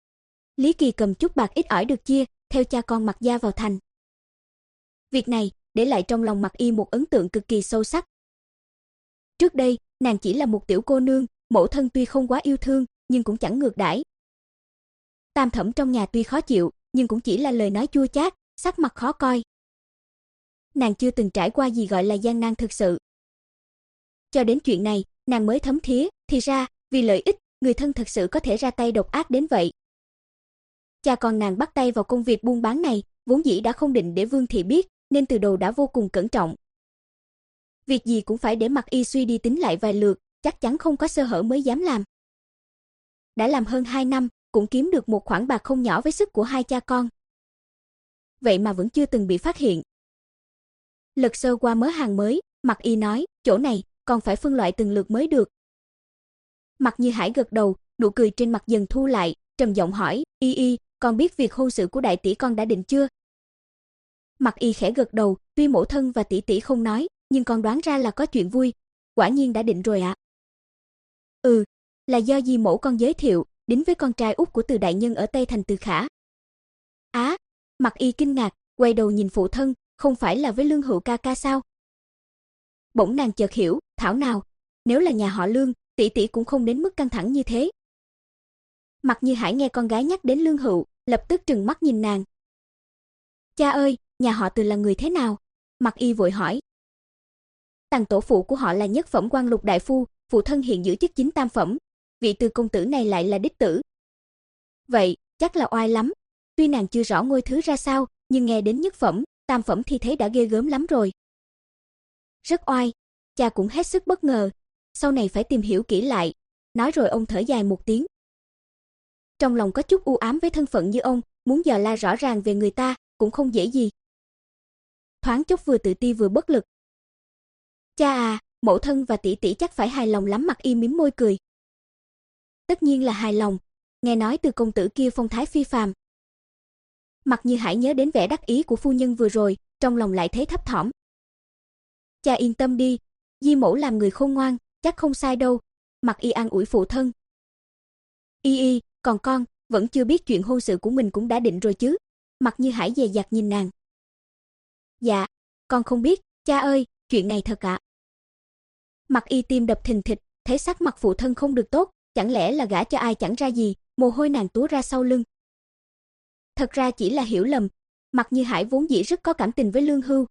Lý Kỳ cầm chút bạc ít ỏi được chia, theo cha con Mặc gia vào thành. Việc này, để lại trong lòng Mặc Y một ấn tượng cực kỳ sâu sắc. Trước đây, nàng chỉ là một tiểu cô nương, mẫu thân tuy không quá yêu thương, nhưng cũng chẳng ngược đãi. Tam thẩm trong nhà tuy khó chịu, nhưng cũng chỉ là lời nói chua chát, sắc mặt khó coi. Nàng chưa từng trải qua gì gọi là gian nan thực sự. Cho đến chuyện này, nàng mới thấm thía, thì ra, vì lợi ích, người thân thật sự có thể ra tay độc ác đến vậy. Cha con nàng bắt tay vào công việc buôn bán này, vốn dĩ đã không định để Vương thị biết, nên từ đầu đã vô cùng cẩn trọng. Việc gì cũng phải để Mặc Y suy đi tính lại vài lượt, chắc chắn không có sơ hở mới dám làm. Đã làm hơn hai năm, cũng kiếm được một khoản bạc không nhỏ với sức của hai cha con. Vậy mà vẫn chưa từng bị phát hiện. Lật sơ qua mớ hàng mới, Mặc Y nói, chỗ này, còn phải phân loại từng lượt mới được. Mặc Như Hải gật đầu, nụ cười trên mặt dần thu lại, trầm giọng hỏi, Y Y, con biết việc hôn sự của đại tỷ con đã định chưa? Mặc Y khẽ gật đầu, tuy mẫu thân và tỷ tỷ không nói, nhưng con đoán ra là có chuyện vui, quả nhiên đã định rồi ạ. À? Ừ, là do dì mẫu con giới thiệu, đính với con trai út của Từ đại nhân ở Tây thành Từ Khả. Á, à, Mặc Y kinh ngạc, quay đầu nhìn phụ thân, không phải là với Lương Hữu ca ca sao? Bỗng nàng chợt hiểu, thảo nào, nếu là nhà họ Lương, tỷ tỷ cũng không đến mức căng thẳng như thế. Mặc Như Hải nghe con gái nhắc đến Lương Hữu, lập tức trừng mắt nhìn nàng. Cha ơi, nhà họ Từ là người thế nào? Mặc Y vội hỏi. Tằng tổ phụ của họ là nhất phẩm quan lục đại phu, phụ thân hiện giữ chức chính tam phẩm, vị Từ công tử này lại là đích tử. Vậy, chắc là oai lắm. Tuy nàng chưa rõ ngôi thứ ra sao, nhưng nghe đến nhất phẩm, tam phẩm thì thấy đã ghê gớm lắm rồi. Rất oai, cha cũng hết sức bất ngờ, sau này phải tìm hiểu kỹ lại. Nói rồi ông thở dài một tiếng. Trong lòng có chút u ám với thân phận như ông, muốn dò la rõ ràng về người ta, cũng không dễ gì. Thoáng chốc vừa tự ti vừa bất lực. Cha à, mẫu thân và tỷ tỷ chắc phải hài lòng lắm. Mặc Y mím môi cười. Tất nhiên là hài lòng, nghe nói Từ công tử kia phong thái phi phàm. Mặc Như Hải nhớ đến vẻ đắc ý của phu nhân vừa rồi, trong lòng lại thấy thấp thỏm. Cha yên tâm đi, di mẫu làm người khôn ngoan, chắc không sai đâu. Mặc Y an ủi phụ thân. Y Y, còn con, vẫn chưa biết chuyện hôn sự của mình cũng đã định rồi chứ? Mặc Như Hải dè dặt nhìn nàng. Dạ, con không biết, cha ơi, chuyện này thật ạ. À? Mặc Y tim đập thình thịch, thấy sắc mặt phụ thân không được tốt, chẳng lẽ là gả cho ai chẳng ra gì, mồ hôi nàng túa ra sau lưng. Thật ra chỉ là hiểu lầm, Mặc Như Hải vốn dĩ rất có cảm tình với Lương Hưu.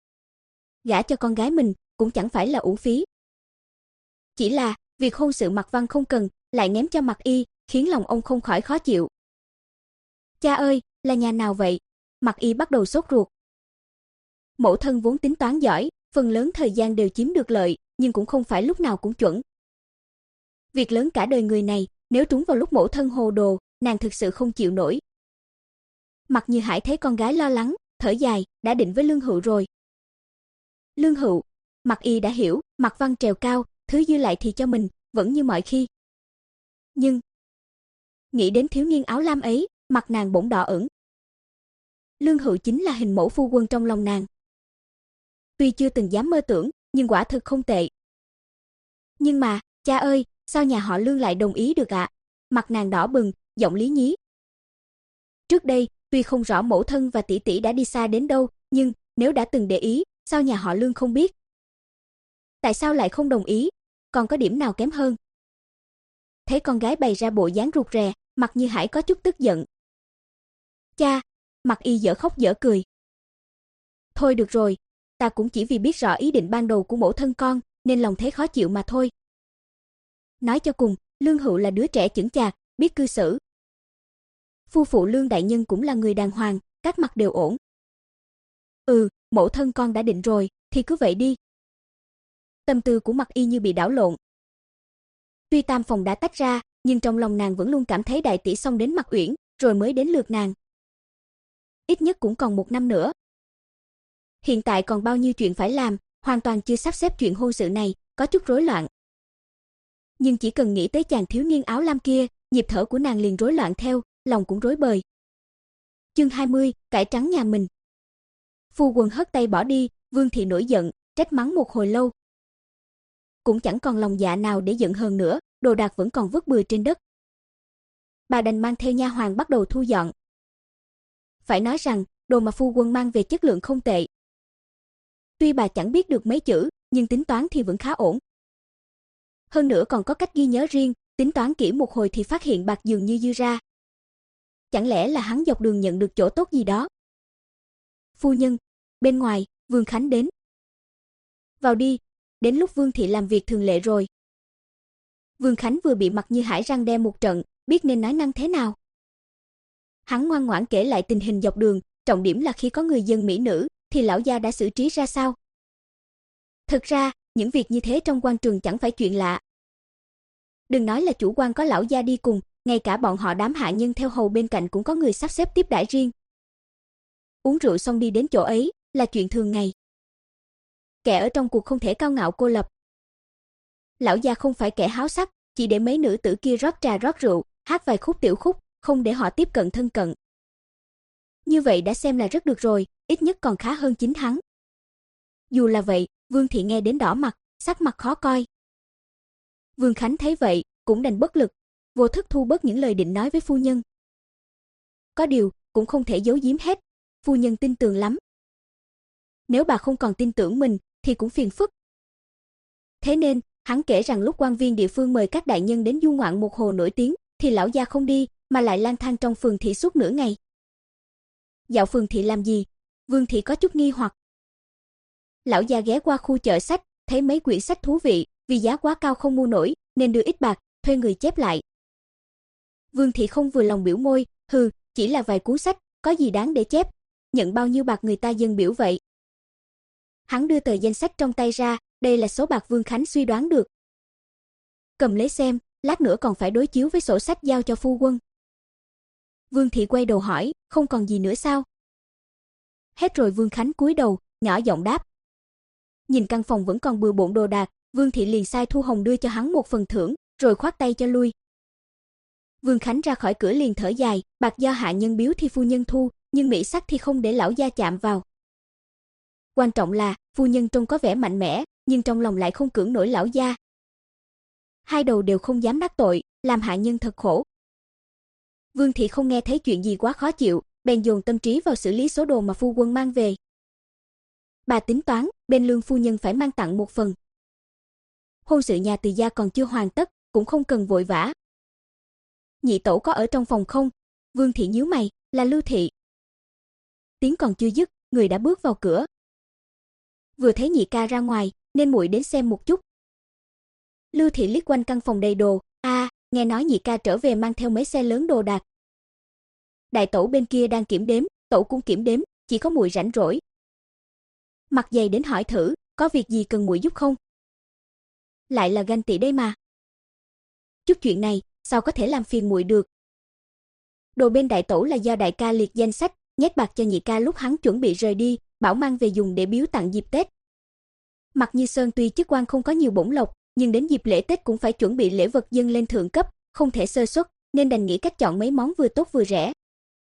Gả cho con gái mình cũng chẳng phải là uổng phí. Chỉ là, việc hôn sự Mặc Văn không cần, lại ném cho Mặc Y, khiến lòng ông không khỏi khó chịu. Cha ơi, là nhà nào vậy? Mặc Y bắt đầu sốt ruột. Mẫu thân vốn tính toán giỏi, phần lớn thời gian đều chiếm được lợi, nhưng cũng không phải lúc nào cũng chuẩn. Việc lớn cả đời người này, nếu trúng vào lúc mẫu thân hồ đồ, nàng thực sự không chịu nổi. Mặc Như Hải thấy con gái lo lắng, thở dài, đã định với Lương Hữu rồi. Lương Hữu, Mặc Y đã hiểu, Mặc Văn trèo cao, thứ dư lại thì cho mình, vẫn như mọi khi. Nhưng, nghĩ đến thiếu niên áo lam ấy, mặt nàng bỗng đỏ ửng. Lương Hữu chính là hình mẫu phu quân trong lòng nàng. Tuy chưa từng dám mơ tưởng, nhưng quả thực không tệ. Nhưng mà, cha ơi, sao nhà họ Lương lại đồng ý được ạ? À? Mặt nàng đỏ bừng, giọng lý nhí. Trước đây, tuy không rõ mẫu thân và tỷ tỷ đã đi xa đến đâu, nhưng nếu đã từng để ý, sao nhà họ Lương không biết? Tại sao lại không đồng ý? Còn có điểm nào kém hơn? Thấy con gái bày ra bộ dáng rụt rè, Mặc Như Hải có chút tức giận. Cha, Mặc Y dở khóc dở cười. Thôi được rồi, ta cũng chỉ vì biết rõ ý định ban đầu của mẫu thân con, nên lòng thấy khó chịu mà thôi. Nói cho cùng, Lương Hữu là đứa trẻ chững chạc, biết cư xử. Phu phụ Lương đại nhân cũng là người đàng hoàng, các mặt đều ổn. Ừ, mẫu thân con đã định rồi, thì cứ vậy đi. Tâm tư của Mặc Y như bị đảo lộn. Tuy tam phòng đã tách ra, nhưng trong lòng nàng vẫn luôn cảm thấy đại tỷ xong đến Mặc Uyển, rồi mới đến lượt nàng. Ít nhất cũng còn một năm nữa. Hiện tại còn bao nhiêu chuyện phải làm, hoàn toàn chưa sắp xếp chuyện hôn sự này, có chút rối loạn. Nhưng chỉ cần nghĩ tới chàng thiếu niên áo lam kia, nhịp thở của nàng liền rối loạn theo, lòng cũng rối bời. Chương hai mươi, cải trắng nhà mình. Phu quân hất tay bỏ đi, Vương thị nổi giận, trách mắng một hồi lâu. Cũng chẳng còn lòng dạ nào để giận hờn nữa, đồ đạc vẫn còn vứt bừa trên đất. Bà đành mang theo nha hoàn bắt đầu thu dọn. Phải nói rằng, đồ mà phu quân mang về chất lượng không tệ. Tuy bà chẳng biết được mấy chữ, nhưng tính toán thì vẫn khá ổn. Hơn nữa còn có cách ghi nhớ riêng, tính toán kỹ một hồi thì phát hiện bạc dường như dư ra. Chẳng lẽ là hắn dọc đường nhận được chỗ tốt gì đó? Phu nhân, bên ngoài, Vương Khánh đến. Vào đi, đến lúc Vương thị làm việc thường lệ rồi. Vương Khánh vừa bị Mặc Như Hải răng đe một trận, biết nên nói năng thế nào. Hắn ngoan ngoãn kể lại tình hình dọc đường, trọng điểm là khi có người dân mỹ nữ, thì lão gia đã xử trí ra sao. Thực ra, những việc như thế trong quan trường chẳng phải chuyện lạ. Đừng nói là chủ quan có lão gia đi cùng, ngay cả bọn họ đám hạ nhân theo hầu bên cạnh cũng có người sắp xếp tiếp đãi riêng. Uống rượu xong đi đến chỗ ấy, là chuyện thường ngày. Kẻ ở trong cuộc không thể cao ngạo cô lập. Lão gia không phải kẻ háo sắc, chỉ để mấy nữ tử kia rót trà rót rượu, hát vài khúc tiểu khúc, không để họ tiếp cận thân cận. Như vậy đã xem là rất được rồi, ít nhất còn khá hơn chính hắn. Dù là vậy, Vương thị nghe đến đỏ mặt, sắc mặt khó coi. Vương Khánh thấy vậy, cũng đành bất lực, vô thức thu bớt những lời định nói với phu nhân. Có điều, cũng không thể giấu giếm hết, phu nhân tin tưởng lắm. Nếu bà không còn tin tưởng mình, thì cũng phiền phức. Thế nên, hắn kể rằng lúc quan viên địa phương mời các đại nhân đến du ngoạn một hồ nổi tiếng, thì lão gia không đi, mà lại lang thang trong phường thị suốt nửa ngày. Dạo phường thị làm gì? Vương thị có chút nghi hoặc. Lão gia ghé qua khu chợ sách, thấy mấy quyển sách thú vị, vì giá quá cao không mua nổi, nên đưa ít bạc, thuê người chép lại. Vương thị không vừa lòng biểu môi, hừ, chỉ là vài cuốn sách, có gì đáng để chép, nhận bao nhiêu bạc người ta dâng biểu vậy. Hắn đưa tờ danh sách trong tay ra, đây là số bạc Vương Khánh suy đoán được. Cầm lấy xem, lát nữa còn phải đối chiếu với sổ sách giao cho phu quân. Vương thị quay đầu hỏi, không còn gì nữa sao? Hết rồi. Vương Khánh cúi đầu, nhỏ giọng đáp. Nhìn căn phòng vẫn còn bừa bộn đồ đạc, Vương thị liền sai Thu Hồng đưa cho hắn một phần thưởng, rồi khoát tay cho lui. Vương Khánh ra khỏi cửa liền thở dài, bạc do hạ nhân biếu thì phu nhân thu, nhưng mỹ sắc thì không để lão gia chạm vào. Quan trọng là, phu nhân trông có vẻ mạnh mẽ, nhưng trong lòng lại không cưỡng nổi lão gia. Hai đầu đều không dám đắc tội, làm hạ nhân thật khổ. Vương thị không nghe thấy chuyện gì quá khó chịu, bèn dồn tâm trí vào xử lý số đồ mà phu quân mang về. Bà tính toán, bên lương phu nhân phải mang tặng một phần. Hôn sự nhà Từ gia còn chưa hoàn tất, cũng không cần vội vã. Nhị tẩu có ở trong phòng không? Vương thị nhíu mày, là Lưu thị. Tiếng còn chưa dứt, người đã bước vào cửa. Vừa thấy nhị ca ra ngoài, nên muội đến xem một chút. Lưu thị liếc quanh căn phòng đầy đồ, a, à, nghe nói nhị ca trở về mang theo mấy xe lớn đồ đạc. Đại tẩu bên kia đang kiểm đếm, tẩu cũng kiểm đếm, chỉ có muội rảnh rỗi. Mặt dày đến hỏi thử, có việc gì cần muội giúp không? Lại là ganh tị đây mà. Chút chuyện này, sao có thể làm phiền muội được? Đồ bên đại tẩu là do đại ca liệt danh sách, nhét bạc cho nhị ca lúc hắn chuẩn bị rời đi, bảo mang về dùng để biếu tặng dịp Tết. Mặc Như Sơn tuy chức quan không có nhiều bổng lộc, nhưng đến dịp lễ Tết cũng phải chuẩn bị lễ vật dâng lên thượng cấp, không thể sơ suất, nên đành nghĩ cách chọn mấy món vừa tốt vừa rẻ.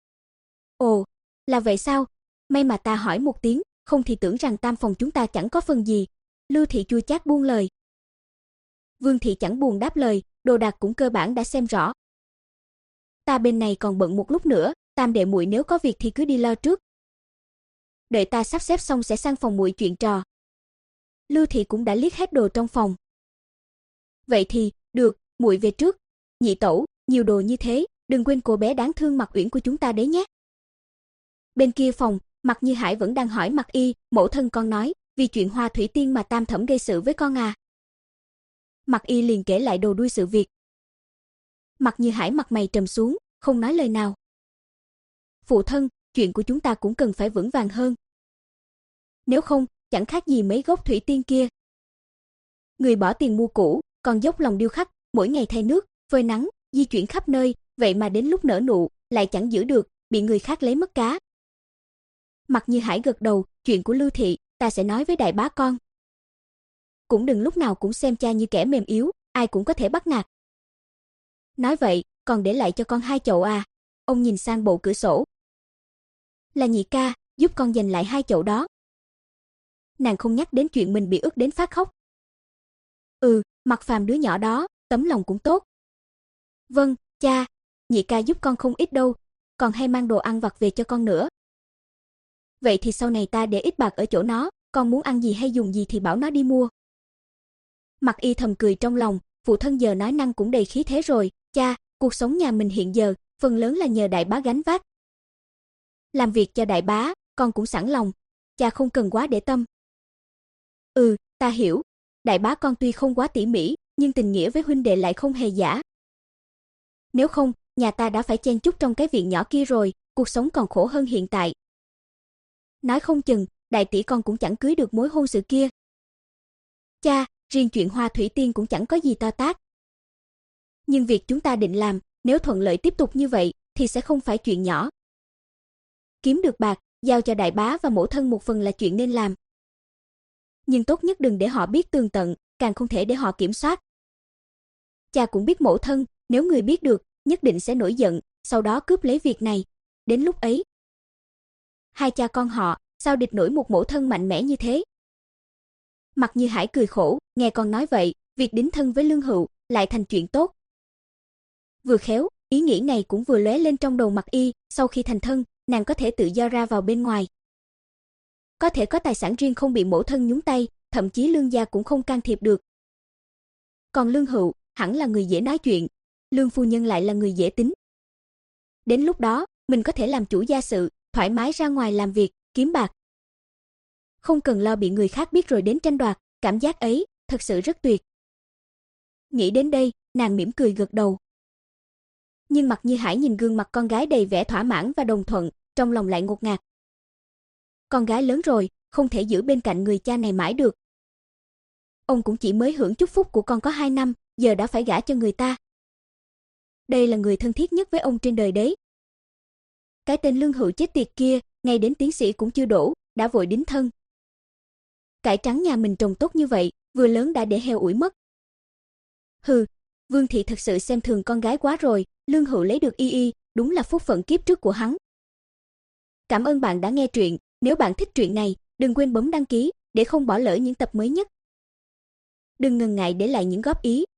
Ồ, là vậy sao? May mà ta hỏi một tiếng, không thì tưởng rằng tam phòng chúng ta chẳng có phần gì. Lưu thị chua chát buông lời. Vương thị chẳng buồn đáp lời, đồ đạc cũng cơ bản đã xem rõ. Ta bên này còn bận một lúc nữa, tam đệ muội nếu có việc thì cứ đi lo trước. Đợi ta sắp xếp xong sẽ sang phòng muội chuyện trò. Lưu thị cũng đã liếc hết đồ trong phòng. Vậy thì, được, muội về trước. Nhị tẩu, nhiều đồ như thế, đừng quên cô bé đáng thương Mặc Uyển của chúng ta đấy nhé. Bên kia phòng, Mặc Như Hải vẫn đang hỏi Mặc Y, mẫu thân con nói, vì chuyện hoa thủy tiên mà tam thẩm gây sự với con à. Mặc Y liền kể lại đầu đuôi sự việc. Mặc Như Hải mặt mày trầm xuống, không nói lời nào. Phụ thân, chuyện của chúng ta cũng cần phải vững vàng hơn. Nếu không, chẳng khác gì mấy gốc thủy tiên kia. Người bỏ tiền mua cũ, còn dốc lòng điêu khắc, mỗi ngày thay nước, phơi nắng, di chuyển khắp nơi, vậy mà đến lúc nở nụ, lại chẳng giữ được, bị người khác lấy mất cá. Mặc Như Hải gật đầu, chuyện của Lưu thị, ta sẽ nói với đại bá con. Cũng đừng lúc nào cũng xem cha như kẻ mềm yếu, ai cũng có thể bắt nạt. Nói vậy, còn để lại cho con hai chậu à? Ông nhìn sang bộ cửa sổ. Là nhị ca, giúp con giành lại hai chậu đó. Nàng không nhắc đến chuyện mình bị ức đến phát khóc. Ừ, Mặc Phàm đứa nhỏ đó, tấm lòng cũng tốt. Vâng, cha, nhị ca giúp con không ít đâu, còn hay mang đồ ăn vặt về cho con nữa. Vậy thì sau này ta để ít bạc ở chỗ nó, con muốn ăn gì hay dùng gì thì bảo nó đi mua. Mặc Y thầm cười trong lòng, phụ thân giờ nói năng cũng đầy khí thế rồi, cha, cuộc sống nhà mình hiện giờ, phần lớn là nhờ đại bá gánh vác. Làm việc cho đại bá, con cũng sẵn lòng, cha không cần quá để tâm. Ừ, ta hiểu, đại bá con tuy không quá tỉ mỉ, nhưng tình nghĩa với huynh đệ lại không hề giả. Nếu không, nhà ta đã phải chen chúc trong cái viện nhỏ kia rồi, cuộc sống còn khổ hơn hiện tại. Nói không chừng, đại tỷ con cũng chẳng cưới được mối hôn sự kia. Cha, riêng chuyện Hoa Thủy Tiên cũng chẳng có gì to tát. Nhưng việc chúng ta định làm, nếu thuận lợi tiếp tục như vậy, thì sẽ không phải chuyện nhỏ. Kiếm được bạc, giao cho đại bá và mẫu thân một phần là chuyện nên làm. Nhưng tốt nhất đừng để họ biết tường tận, càng không thể để họ kiểm soát. Cha cũng biết mẫu thân, nếu người biết được, nhất định sẽ nổi giận, sau đó cướp lấy việc này. Đến lúc ấy, hai cha con họ, sao địch nổi một mẫu thân mạnh mẽ như thế? Mặc Như Hải cười khổ, nghe con nói vậy, việc đính thân với Lương Hựu lại thành chuyện tốt. Vừa khéo, ý nghĩ này cũng vừa lóe lên trong đầu Mặc Y, sau khi thành thân, nàng có thể tự do ra vào bên ngoài. Có thể có tài sản riêng không bị mẫu thân nhúng tay, thậm chí Lương gia cũng không can thiệp được. Còn Lương Hựu, hẳn là người dễ nói chuyện, Lương phu nhân lại là người dễ tính. Đến lúc đó, mình có thể làm chủ gia sự, thoải mái ra ngoài làm việc, kiếm bạc. Không cần lo bị người khác biết rồi đến tranh đoạt, cảm giác ấy, thật sự rất tuyệt. Nghĩ đến đây, nàng mỉm cười gật đầu. Nhưng Mặc Như Hải nhìn gương mặt con gái đầy vẻ thỏa mãn và đồng thuận, trong lòng lại ngột ngạt. Con gái lớn rồi, không thể giữ bên cạnh người cha này mãi được. Ông cũng chỉ mới hưởng chúc phúc của con có hai năm, giờ đã phải gả cho người ta. Đây là người thân thiết nhất với ông trên đời đấy. Cái tên Lương Hựu chết tiệt kia, ngay đến tiến sĩ cũng chưa đổ, đã vội đính thân. Cải trắng nhà mình trồng tốt như vậy, vừa lớn đã để heo ủi mất. Hừ, Vương thị thật sự xem thường con gái quá rồi, Lương Hựu lấy được Y Y, đúng là phúc phận kiếp trước của hắn. Cảm ơn bạn đã nghe truyện, nếu bạn thích truyện này, đừng quên bấm đăng ký để không bỏ lỡ những tập mới nhất. Đừng ngần ngại để lại những góp ý,